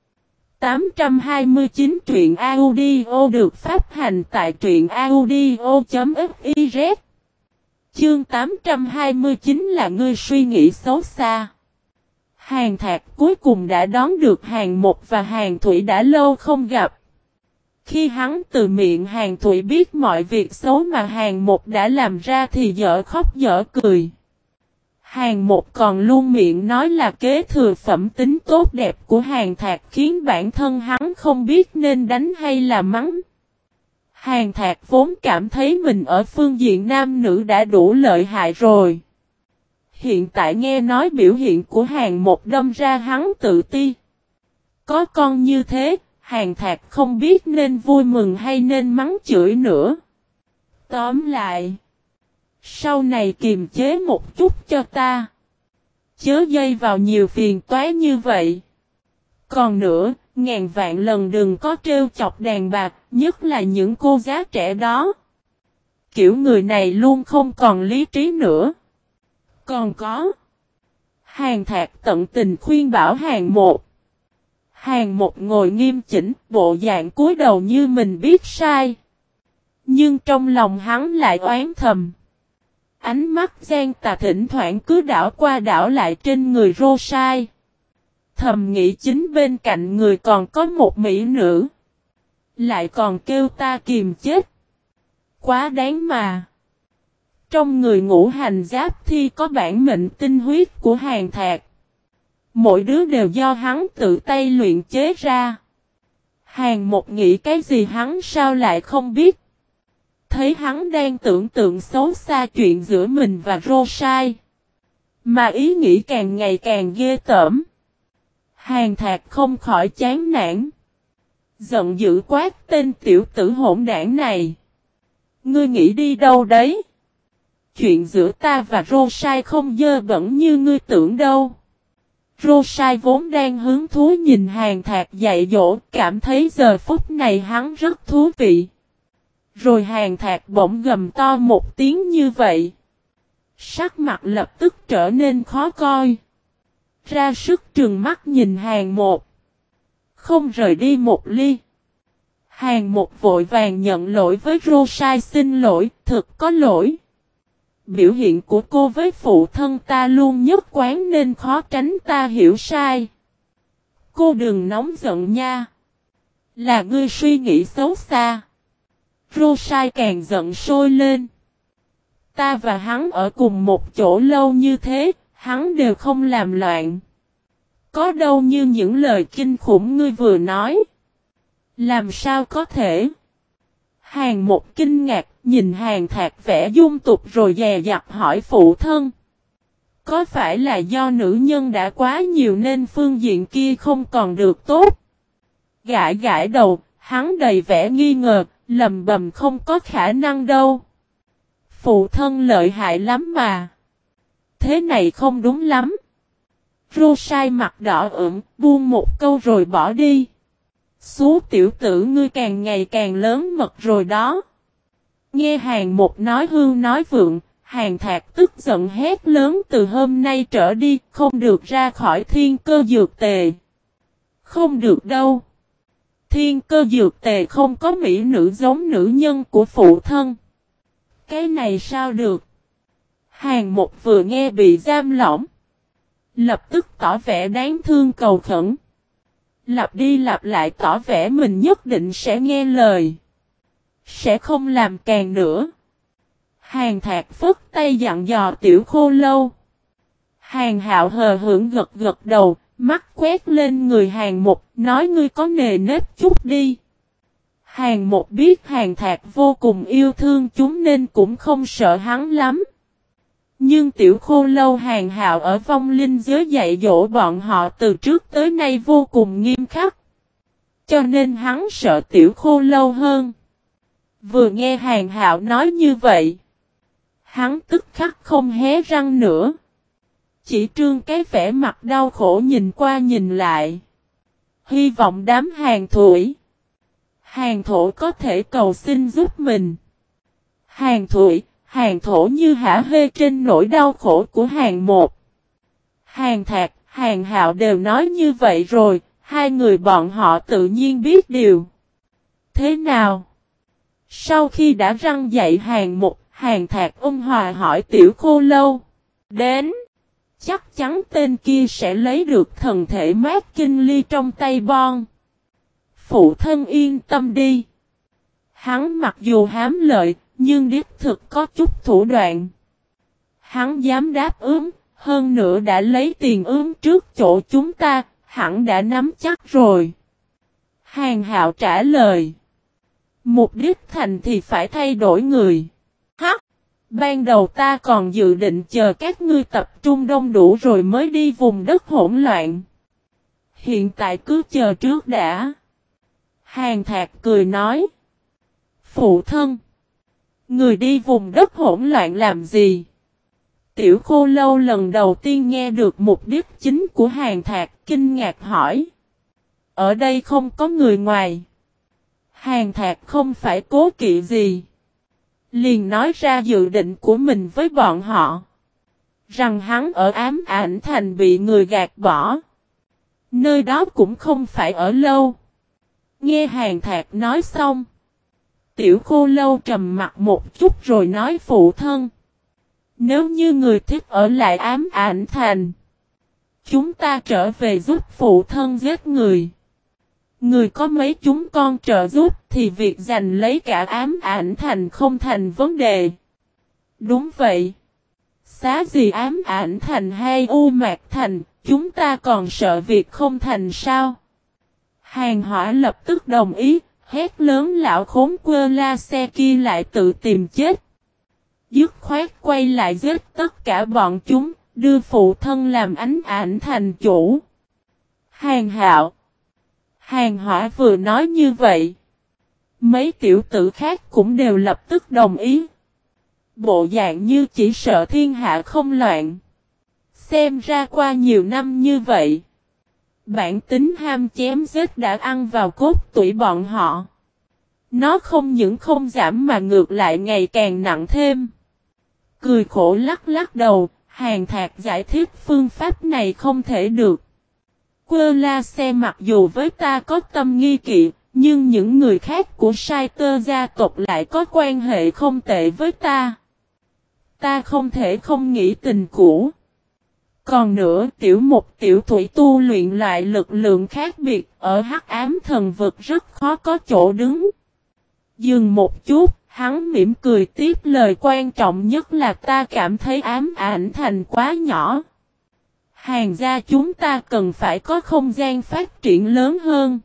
829 truyện audio được phát hành tại truyện audio.fiz. Chương 829 là ngươi suy nghĩ xấu xa. Hàn Thạc cuối cùng đã đón được Hàn Một và Hàn Thủy đã lâu không gặp. Khi hắn từ miệng Hàn Thủy biết mọi việc xấu mà Hàn Một đã làm ra thì dở khóc dở cười. Hàn Một còn luôn miệng nói là kế thừa phẩm tính tốt đẹp của Hàn Thạc khiến bản thân hắn không biết nên đánh hay là mắng. Hàn Thạc vốn cảm thấy mình ở phương diện nam nữ đã đủ lợi hại rồi. Hiện tại nghe nói biểu hiện của Hàn Một đâm ra hắn tự ti. Có con như thế, Hàn Thạc không biết nên vui mừng hay nên mắng chửi nữa. Tóm lại, sau này kiềm chế một chút cho ta. Chớ dây vào nhiều phiền toái như vậy. Còn nữa, ngàn vạn lần đừng có trêu chọc đàn bạc, nhất là những cô giá trẻ đó. Kiểu người này luôn không còn lý trí nữa. Còn có. Hàn Thạc tận tình khuyên bảo Hàn Một. Hàn Một ngồi nghiêm chỉnh, bộ dạng cúi đầu như mình biết sai. Nhưng trong lòng hắn lại oán thầm. Ánh mắt gian tà thỉnh thoảng cứ đảo qua đảo lại trên người Rô Sai. Thầm nghĩ chính bên cạnh người còn có một mỹ nữ. Lại còn kêu ta kìm chết. Quá đáng mà. Trong người ngũ hành giáp thi có bản mệnh tinh huyết của Hàn Thạc. Mỗi đứa đều do hắn tự tay luyện chế ra. Hàng Một nghĩ cái gì hắn sao lại không biết. Thấy hắn đang tưởng tượng xấu xa chuyện giữa mình và Rosai. Mà ý nghĩ càng ngày càng ghê tởm. Hàng Thạc không khỏi chán nản. Giận dữ quát tên tiểu tử hỗn đảng này. Ngươi nghĩ đi đâu đấy? Chuyện giữa ta và Rosai không dơ bẩn như ngươi tưởng đâu. Rosai vốn đang hứng thú nhìn Hàng Thạc dạy dỗ, cảm thấy giờ phút này hắn rất thú vị. Rồi Hàng Thạc bỗng gầm to một tiếng như vậy. Sắc mặt lập tức trở nên khó coi. Ra sức trừng mắt nhìn Hàng Một. Không rời đi một ly. Hàng Một vội vàng nhận lỗi với Rosai, xin lỗi, thực có lỗi. Biểu hiện của cô với phụ thân ta luôn nhất quán nên khó tránh ta hiểu sai. Cô đừng nóng giận nha. Là ngươi suy nghĩ xấu xa. Rosai càng giận sôi lên. Ta và hắn ở cùng một chỗ lâu như thế, hắn đều không làm loạn. Có đâu như những lời kinh khủng ngươi vừa nói. Làm sao có thể? Hàng Một kinh ngạc, nhìn Hàng Thạc vẻ dung tục rồi dè dặt hỏi phụ thân. Có phải là do nữ nhân đã quá nhiều nên phương diện kia không còn được tốt? Gãi gãi đầu, hắn đầy vẻ nghi ngờ, lầm bầm không có khả năng đâu. Phụ thân lợi hại lắm mà. Thế này không đúng lắm. Rosai mặt đỏ ửng, buông một câu rồi bỏ đi. Xú tiểu tử ngươi càng ngày càng lớn mật rồi đó. Nghe Hàng Một nói hưu nói vượng, Hàng Thạc tức giận hét lớn từ hôm nay trở đi, không được ra khỏi Thiên Cơ Dược Tề. Không được đâu. Thiên Cơ Dược Tề không có mỹ nữ giống nữ nhân của phụ thân. Cái này sao được? Hàng Một vừa nghe bị giam lỏng. Lập tức tỏ vẻ đáng thương cầu khẩn. Lặp đi lặp lại tỏ vẻ mình nhất định sẽ nghe lời. Sẽ không làm càng nữa. Hàng Thạc phất tay dặn dò Tiểu Khô Lâu. Hàng Hạo hờ hững gật gật đầu, mắt quét lên người Hàng Một, nói ngươi có nề nếp chút đi. Hàng Một biết Hàng Thạc vô cùng yêu thương chúng nên cũng không sợ hắn lắm. Nhưng Tiểu Khô Lâu Hàng Hạo ở vong linh giới dạy dỗ bọn họ từ trước tới nay vô cùng nghiêm khắc. Cho nên hắn sợ Tiểu Khô Lâu hơn. Vừa nghe Hàng Hạo nói như vậy, hắn tức khắc không hé răng nữa. Chỉ trương cái vẻ mặt đau khổ nhìn qua nhìn lại. Hy vọng đám Hàng Thủy, Hàng Thổ có thể cầu xin giúp mình. Hàng Thủy, Hàng Thổ như hả hê trên nỗi đau khổ của Hàng Một. Hàng Thạc, Hàng Hạo đều nói như vậy rồi, hai người bọn họ tự nhiên biết điều. Thế nào? Sau khi đã răng dạy Hàng Một, Hàng Thạc ôn hòa hỏi Tiểu Khô Lâu. Đến. Chắc chắn tên kia sẽ lấy được thần thể mát kinh ly trong tay Bon. Phụ thân yên tâm đi. Hắn mặc dù hám lợi, nhưng đích thực có chút thủ đoạn. Hắn dám đáp ứng, hơn nữa đã lấy tiền ướm trước chỗ chúng ta, hẳn đã nắm chắc rồi. Hàng Hạo trả lời. Mục đích thành thì phải thay đổi người. Hắc! Ban đầu ta còn dự định chờ các ngươi tập trung đông đủ rồi mới đi vùng đất hỗn loạn. Hiện tại cứ chờ trước đã. Hàng Thạc cười nói. Phụ thân! Người đi vùng đất hỗn loạn làm gì? Tiểu Khô Lâu lần đầu tiên nghe được mục đích chính của Hàng Thạc, kinh ngạc hỏi. Ở đây không có người ngoài. Hàng Thạc không phải cố kỵ gì. Liền nói ra dự định của mình với bọn họ. Rằng hắn ở Ám Ảnh Thành bị người gạt bỏ. Nơi đó cũng không phải ở lâu. Nghe Hàng Thạc nói xong. Tiểu Khô Lâu trầm mặt một chút rồi nói phụ thân. Nếu như người thích ở lại Ám Ảnh Thành, chúng ta trở về giúp phụ thân giết người. Người có mấy chúng con trợ giúp thì việc giành lấy cả Ám Ảnh Thành không thành vấn đề. Đúng vậy. Xá gì Ám Ảnh Thành hay U Mạc Thành, chúng ta còn sợ việc không thành sao? Hàng Hỏa lập tức đồng ý, hét lớn lão khốn quơ la xe kia lại tự tìm chết. Dứt khoát quay lại giết tất cả bọn chúng, đưa phụ thân làm ánh ảnh thành chủ. Hàng Hạo. Hàng Hỏa vừa nói như vậy. Mấy tiểu tử khác cũng đều lập tức đồng ý. Bộ dạng như chỉ sợ thiên hạ không loạn. Xem ra qua nhiều năm như vậy. Bản tính ham chém giết đã ăn vào cốt tủy bọn họ. Nó không những không giảm mà ngược lại ngày càng nặng thêm. Cười khổ lắc lắc đầu, Hàn Thạc giải thích phương pháp này không thể được. Quơ la xe mặc dù với ta có tâm nghi kỵ, nhưng những người khác của Sai Tơ gia tộc lại có quan hệ không tệ với ta. Ta không thể không nghĩ tình cũ. Còn nữa tiểu thủy tu luyện loại lực lượng khác biệt ở Hắc Ám Thần Vực rất khó có chỗ đứng. Dừng một chút, hắn mỉm cười tiếp lời quan trọng nhất là ta cảm thấy ám ảnh thành quá nhỏ. Hàng gia chúng ta cần phải có không gian phát triển lớn hơn.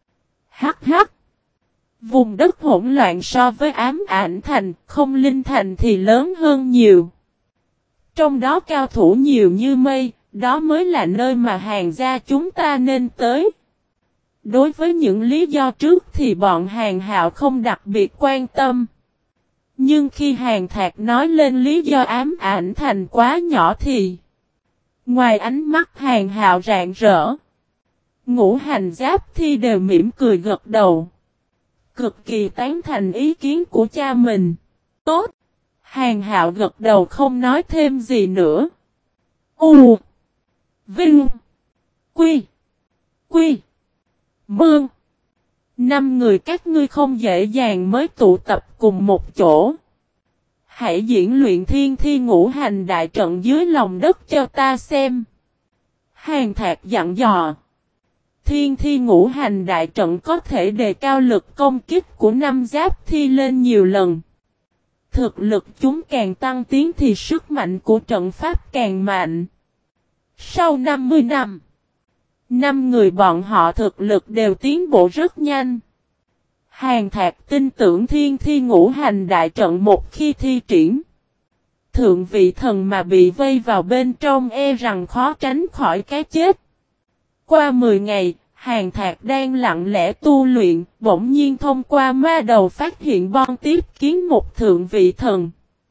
Hắc hắc. Vùng đất hỗn loạn so với ám ảnh thành, không linh thành thì lớn hơn nhiều. Trong đó cao thủ nhiều như mây, đó mới là nơi mà hàng gia chúng ta nên tới. Đối với những lý do trước thì bọn Hàng Hạo không đặc biệt quan tâm. Nhưng khi Hàn Thạc nói lên lý do ám ảnh thành quá nhỏ thì ngoài ánh mắt Hàng Hạo rạng rỡ, Ngũ Hành Giáp Thi đều mỉm cười gật đầu. Cực kỳ tán thành ý kiến của cha mình. Tốt! Hàng Hạo gật đầu không nói thêm gì nữa. U Vinh Quy Quy Mương 5 người các ngươi không dễ dàng mới tụ tập cùng một chỗ. Hãy diễn luyện thiên thi ngũ hành đại trận dưới lòng đất cho ta xem. Hàn Thạc dặn dò. Thiên thi ngũ hành đại trận có thể đề cao lực công kích của 5 giáp thi lên nhiều lần. Thực lực chúng càng tăng tiến thì sức mạnh của trận pháp càng mạnh. Sau 50 năm, 5 người bọn họ thực lực đều tiến bộ rất nhanh. Hàn Thạc tin tưởng thiên thi ngũ hành đại trận một khi thi triển. Thượng vị thần mà bị vây vào bên trong e rằng khó tránh khỏi cái chết. Qua 10 ngày, Hàn Thạc đang lặng lẽ tu luyện, bỗng nhiên thông qua ma đầu phát hiện bon tiếp kiến một thượng vị thần.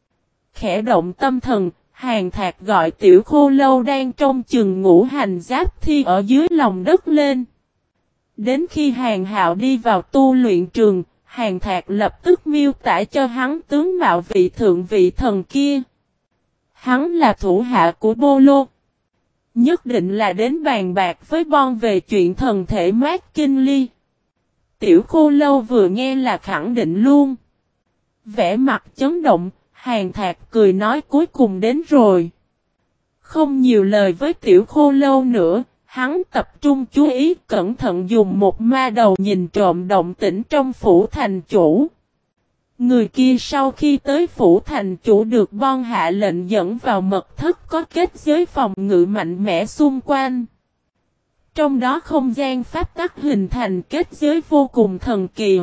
Khẽ động tâm thần, Hàn Thạc gọi Tiểu Khô Lâu đang trong chừng ngũ hành giáp thi ở dưới lòng đất lên. Đến khi Hàn Hạo đi vào tu luyện trường, Hàn Thạc lập tức miêu tả cho hắn tướng mạo vị thượng vị thần kia. Hắn là thủ hạ của Bô Lô. Nhất định là đến bàn bạc với Bon về chuyện thần thể mát kinh ly. Tiểu Khô Lâu vừa nghe là khẳng định luôn. Vẻ mặt chấn động, Hàn Thạc cười nói cuối cùng đến rồi. Không nhiều lời với Tiểu Khô Lâu nữa, hắn tập trung chú ý cẩn thận dùng một ma đầu nhìn trộm động tĩnh trong phủ thành chủ. Người kia sau khi tới phủ thành chủ được Bon hạ lệnh dẫn vào mật thất có kết giới phòng ngự mạnh mẽ xung quanh. Trong đó không gian pháp tắc hình thành kết giới vô cùng thần kỳ.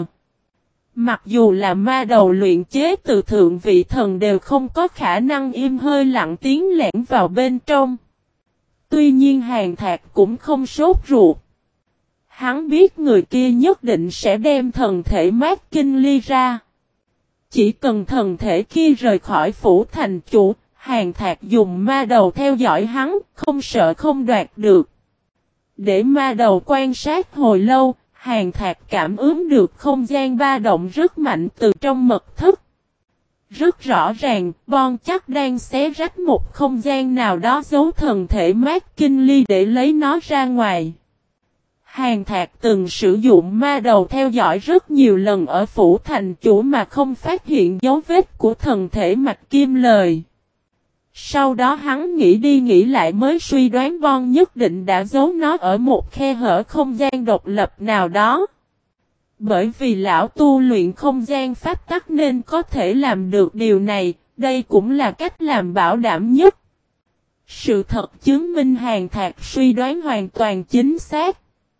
Mặc dù là ma đầu luyện chế từ thượng vị thần đều không có khả năng im hơi lặng tiếng lẻn vào bên trong. Tuy nhiên Hàn Thạc cũng không sốt ruột. Hắn biết người kia nhất định sẽ đem thần thể mát kinh ly ra. Chỉ cần thần thể kia rời khỏi phủ thành chủ, Hàn Thạc dùng ma đầu theo dõi hắn, không sợ không đoạt được. Để ma đầu quan sát hồi lâu, Hàn Thạc cảm ứng được không gian ba động rất mạnh từ trong mật thất. Rất rõ ràng, Bon chắc đang xé rách một không gian nào đó giấu thần thể mát kinh ly để lấy nó ra ngoài. Hàn Thạc từng sử dụng ma đầu theo dõi rất nhiều lần ở phủ thành chủ mà không phát hiện dấu vết của thần thể mạch kim lời. Sau đó hắn nghĩ đi nghĩ lại mới suy đoán Bon nhất định đã giấu nó ở một khe hở không gian độc lập nào đó. Bởi vì lão tu luyện không gian pháp tắc nên có thể làm được điều này, đây cũng là cách làm bảo đảm nhất. Sự thật chứng minh Hàn Thạc suy đoán hoàn toàn chính xác.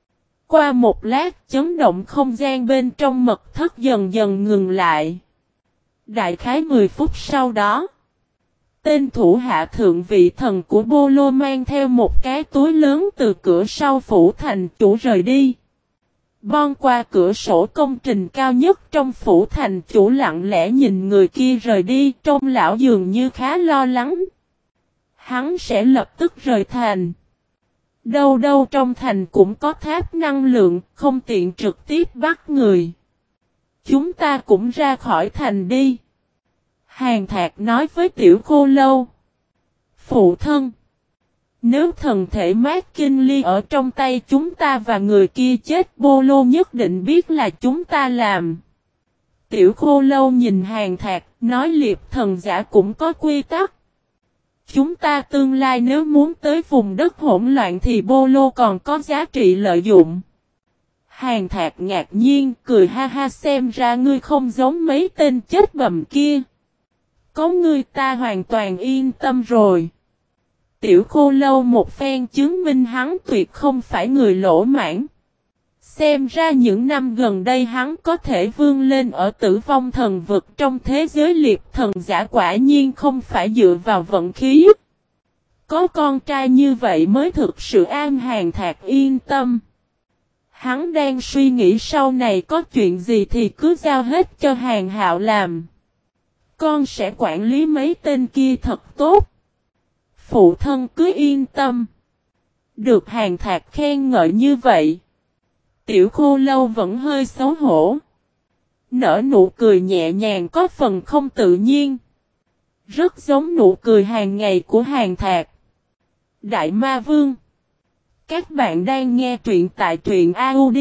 Qua một lát, chấn động không gian bên trong mật thất dần dần ngừng lại. Đại khái 10 phút sau đó, tên thủ hạ thượng vị thần của Bô Lô mang theo một cái túi lớn từ cửa sau phủ thành chủ rời đi. Bon qua cửa sổ công trình cao nhất trong phủ thành chủ lặng lẽ nhìn người kia rời đi, trông lão dường như khá lo lắng. Hắn sẽ lập tức rời thành. Đâu đâu trong thành cũng có tháp năng lượng, không tiện trực tiếp bắt người. Chúng ta cũng ra khỏi thành đi. Hàn Thạc nói với Tiểu Khô Lâu. Phụ thân. Nếu thần thể mát kinh ly ở trong tay chúng ta và người kia chết, Bô Lô nhất định biết là chúng ta làm. Tiểu Khô Lâu nhìn Hàn Thạc, nói liệp thần giả cũng có quy tắc. Chúng ta tương lai nếu muốn tới vùng đất hỗn loạn thì Bô Lô còn có giá trị lợi dụng. Hàn Thạc ngạc nhiên, cười ha ha, xem ra ngươi không giống mấy tên chết bầm kia. Có ngươi ta hoàn toàn yên tâm rồi. Tiểu Khô Lâu một phen chứng minh hắn tuyệt không phải người lỗ mãn. Xem ra những năm gần đây hắn có thể vươn lên ở Tử Vong Thần Vực trong thế giới liệp thần giả, quả nhiên không phải dựa vào vận khí. Có con trai như vậy mới thực sự an Hàn Thạc yên tâm. Hắn đang suy nghĩ sau này có chuyện gì thì cứ giao hết cho Hàn Hạo làm. Con sẽ quản lý mấy tên kia thật tốt. Phụ thân cứ yên tâm. Được Hàn Thạc khen ngợi như vậy, Tiểu Khô Lâu vẫn hơi xấu hổ. Nở nụ cười nhẹ nhàng có phần không tự nhiên. Rất giống nụ cười hàng ngày của Hàn Thạc. Đại Ma Vương. Các bạn đang nghe truyện tại truyện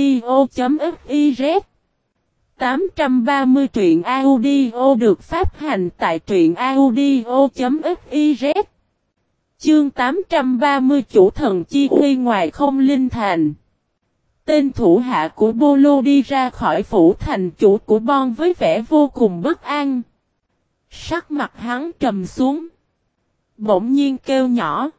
audio.fiz. 830 truyện audio được phát hành tại truyện audio.fiz. Chương 830 chủ thần chi uy ngoài không linh thành. Tên thủ hạ của Bô Lô đi ra khỏi phủ thành chủ của Bon với vẻ vô cùng bất an. Sắc mặt hắn trầm xuống. Bỗng nhiên kêu nhỏ.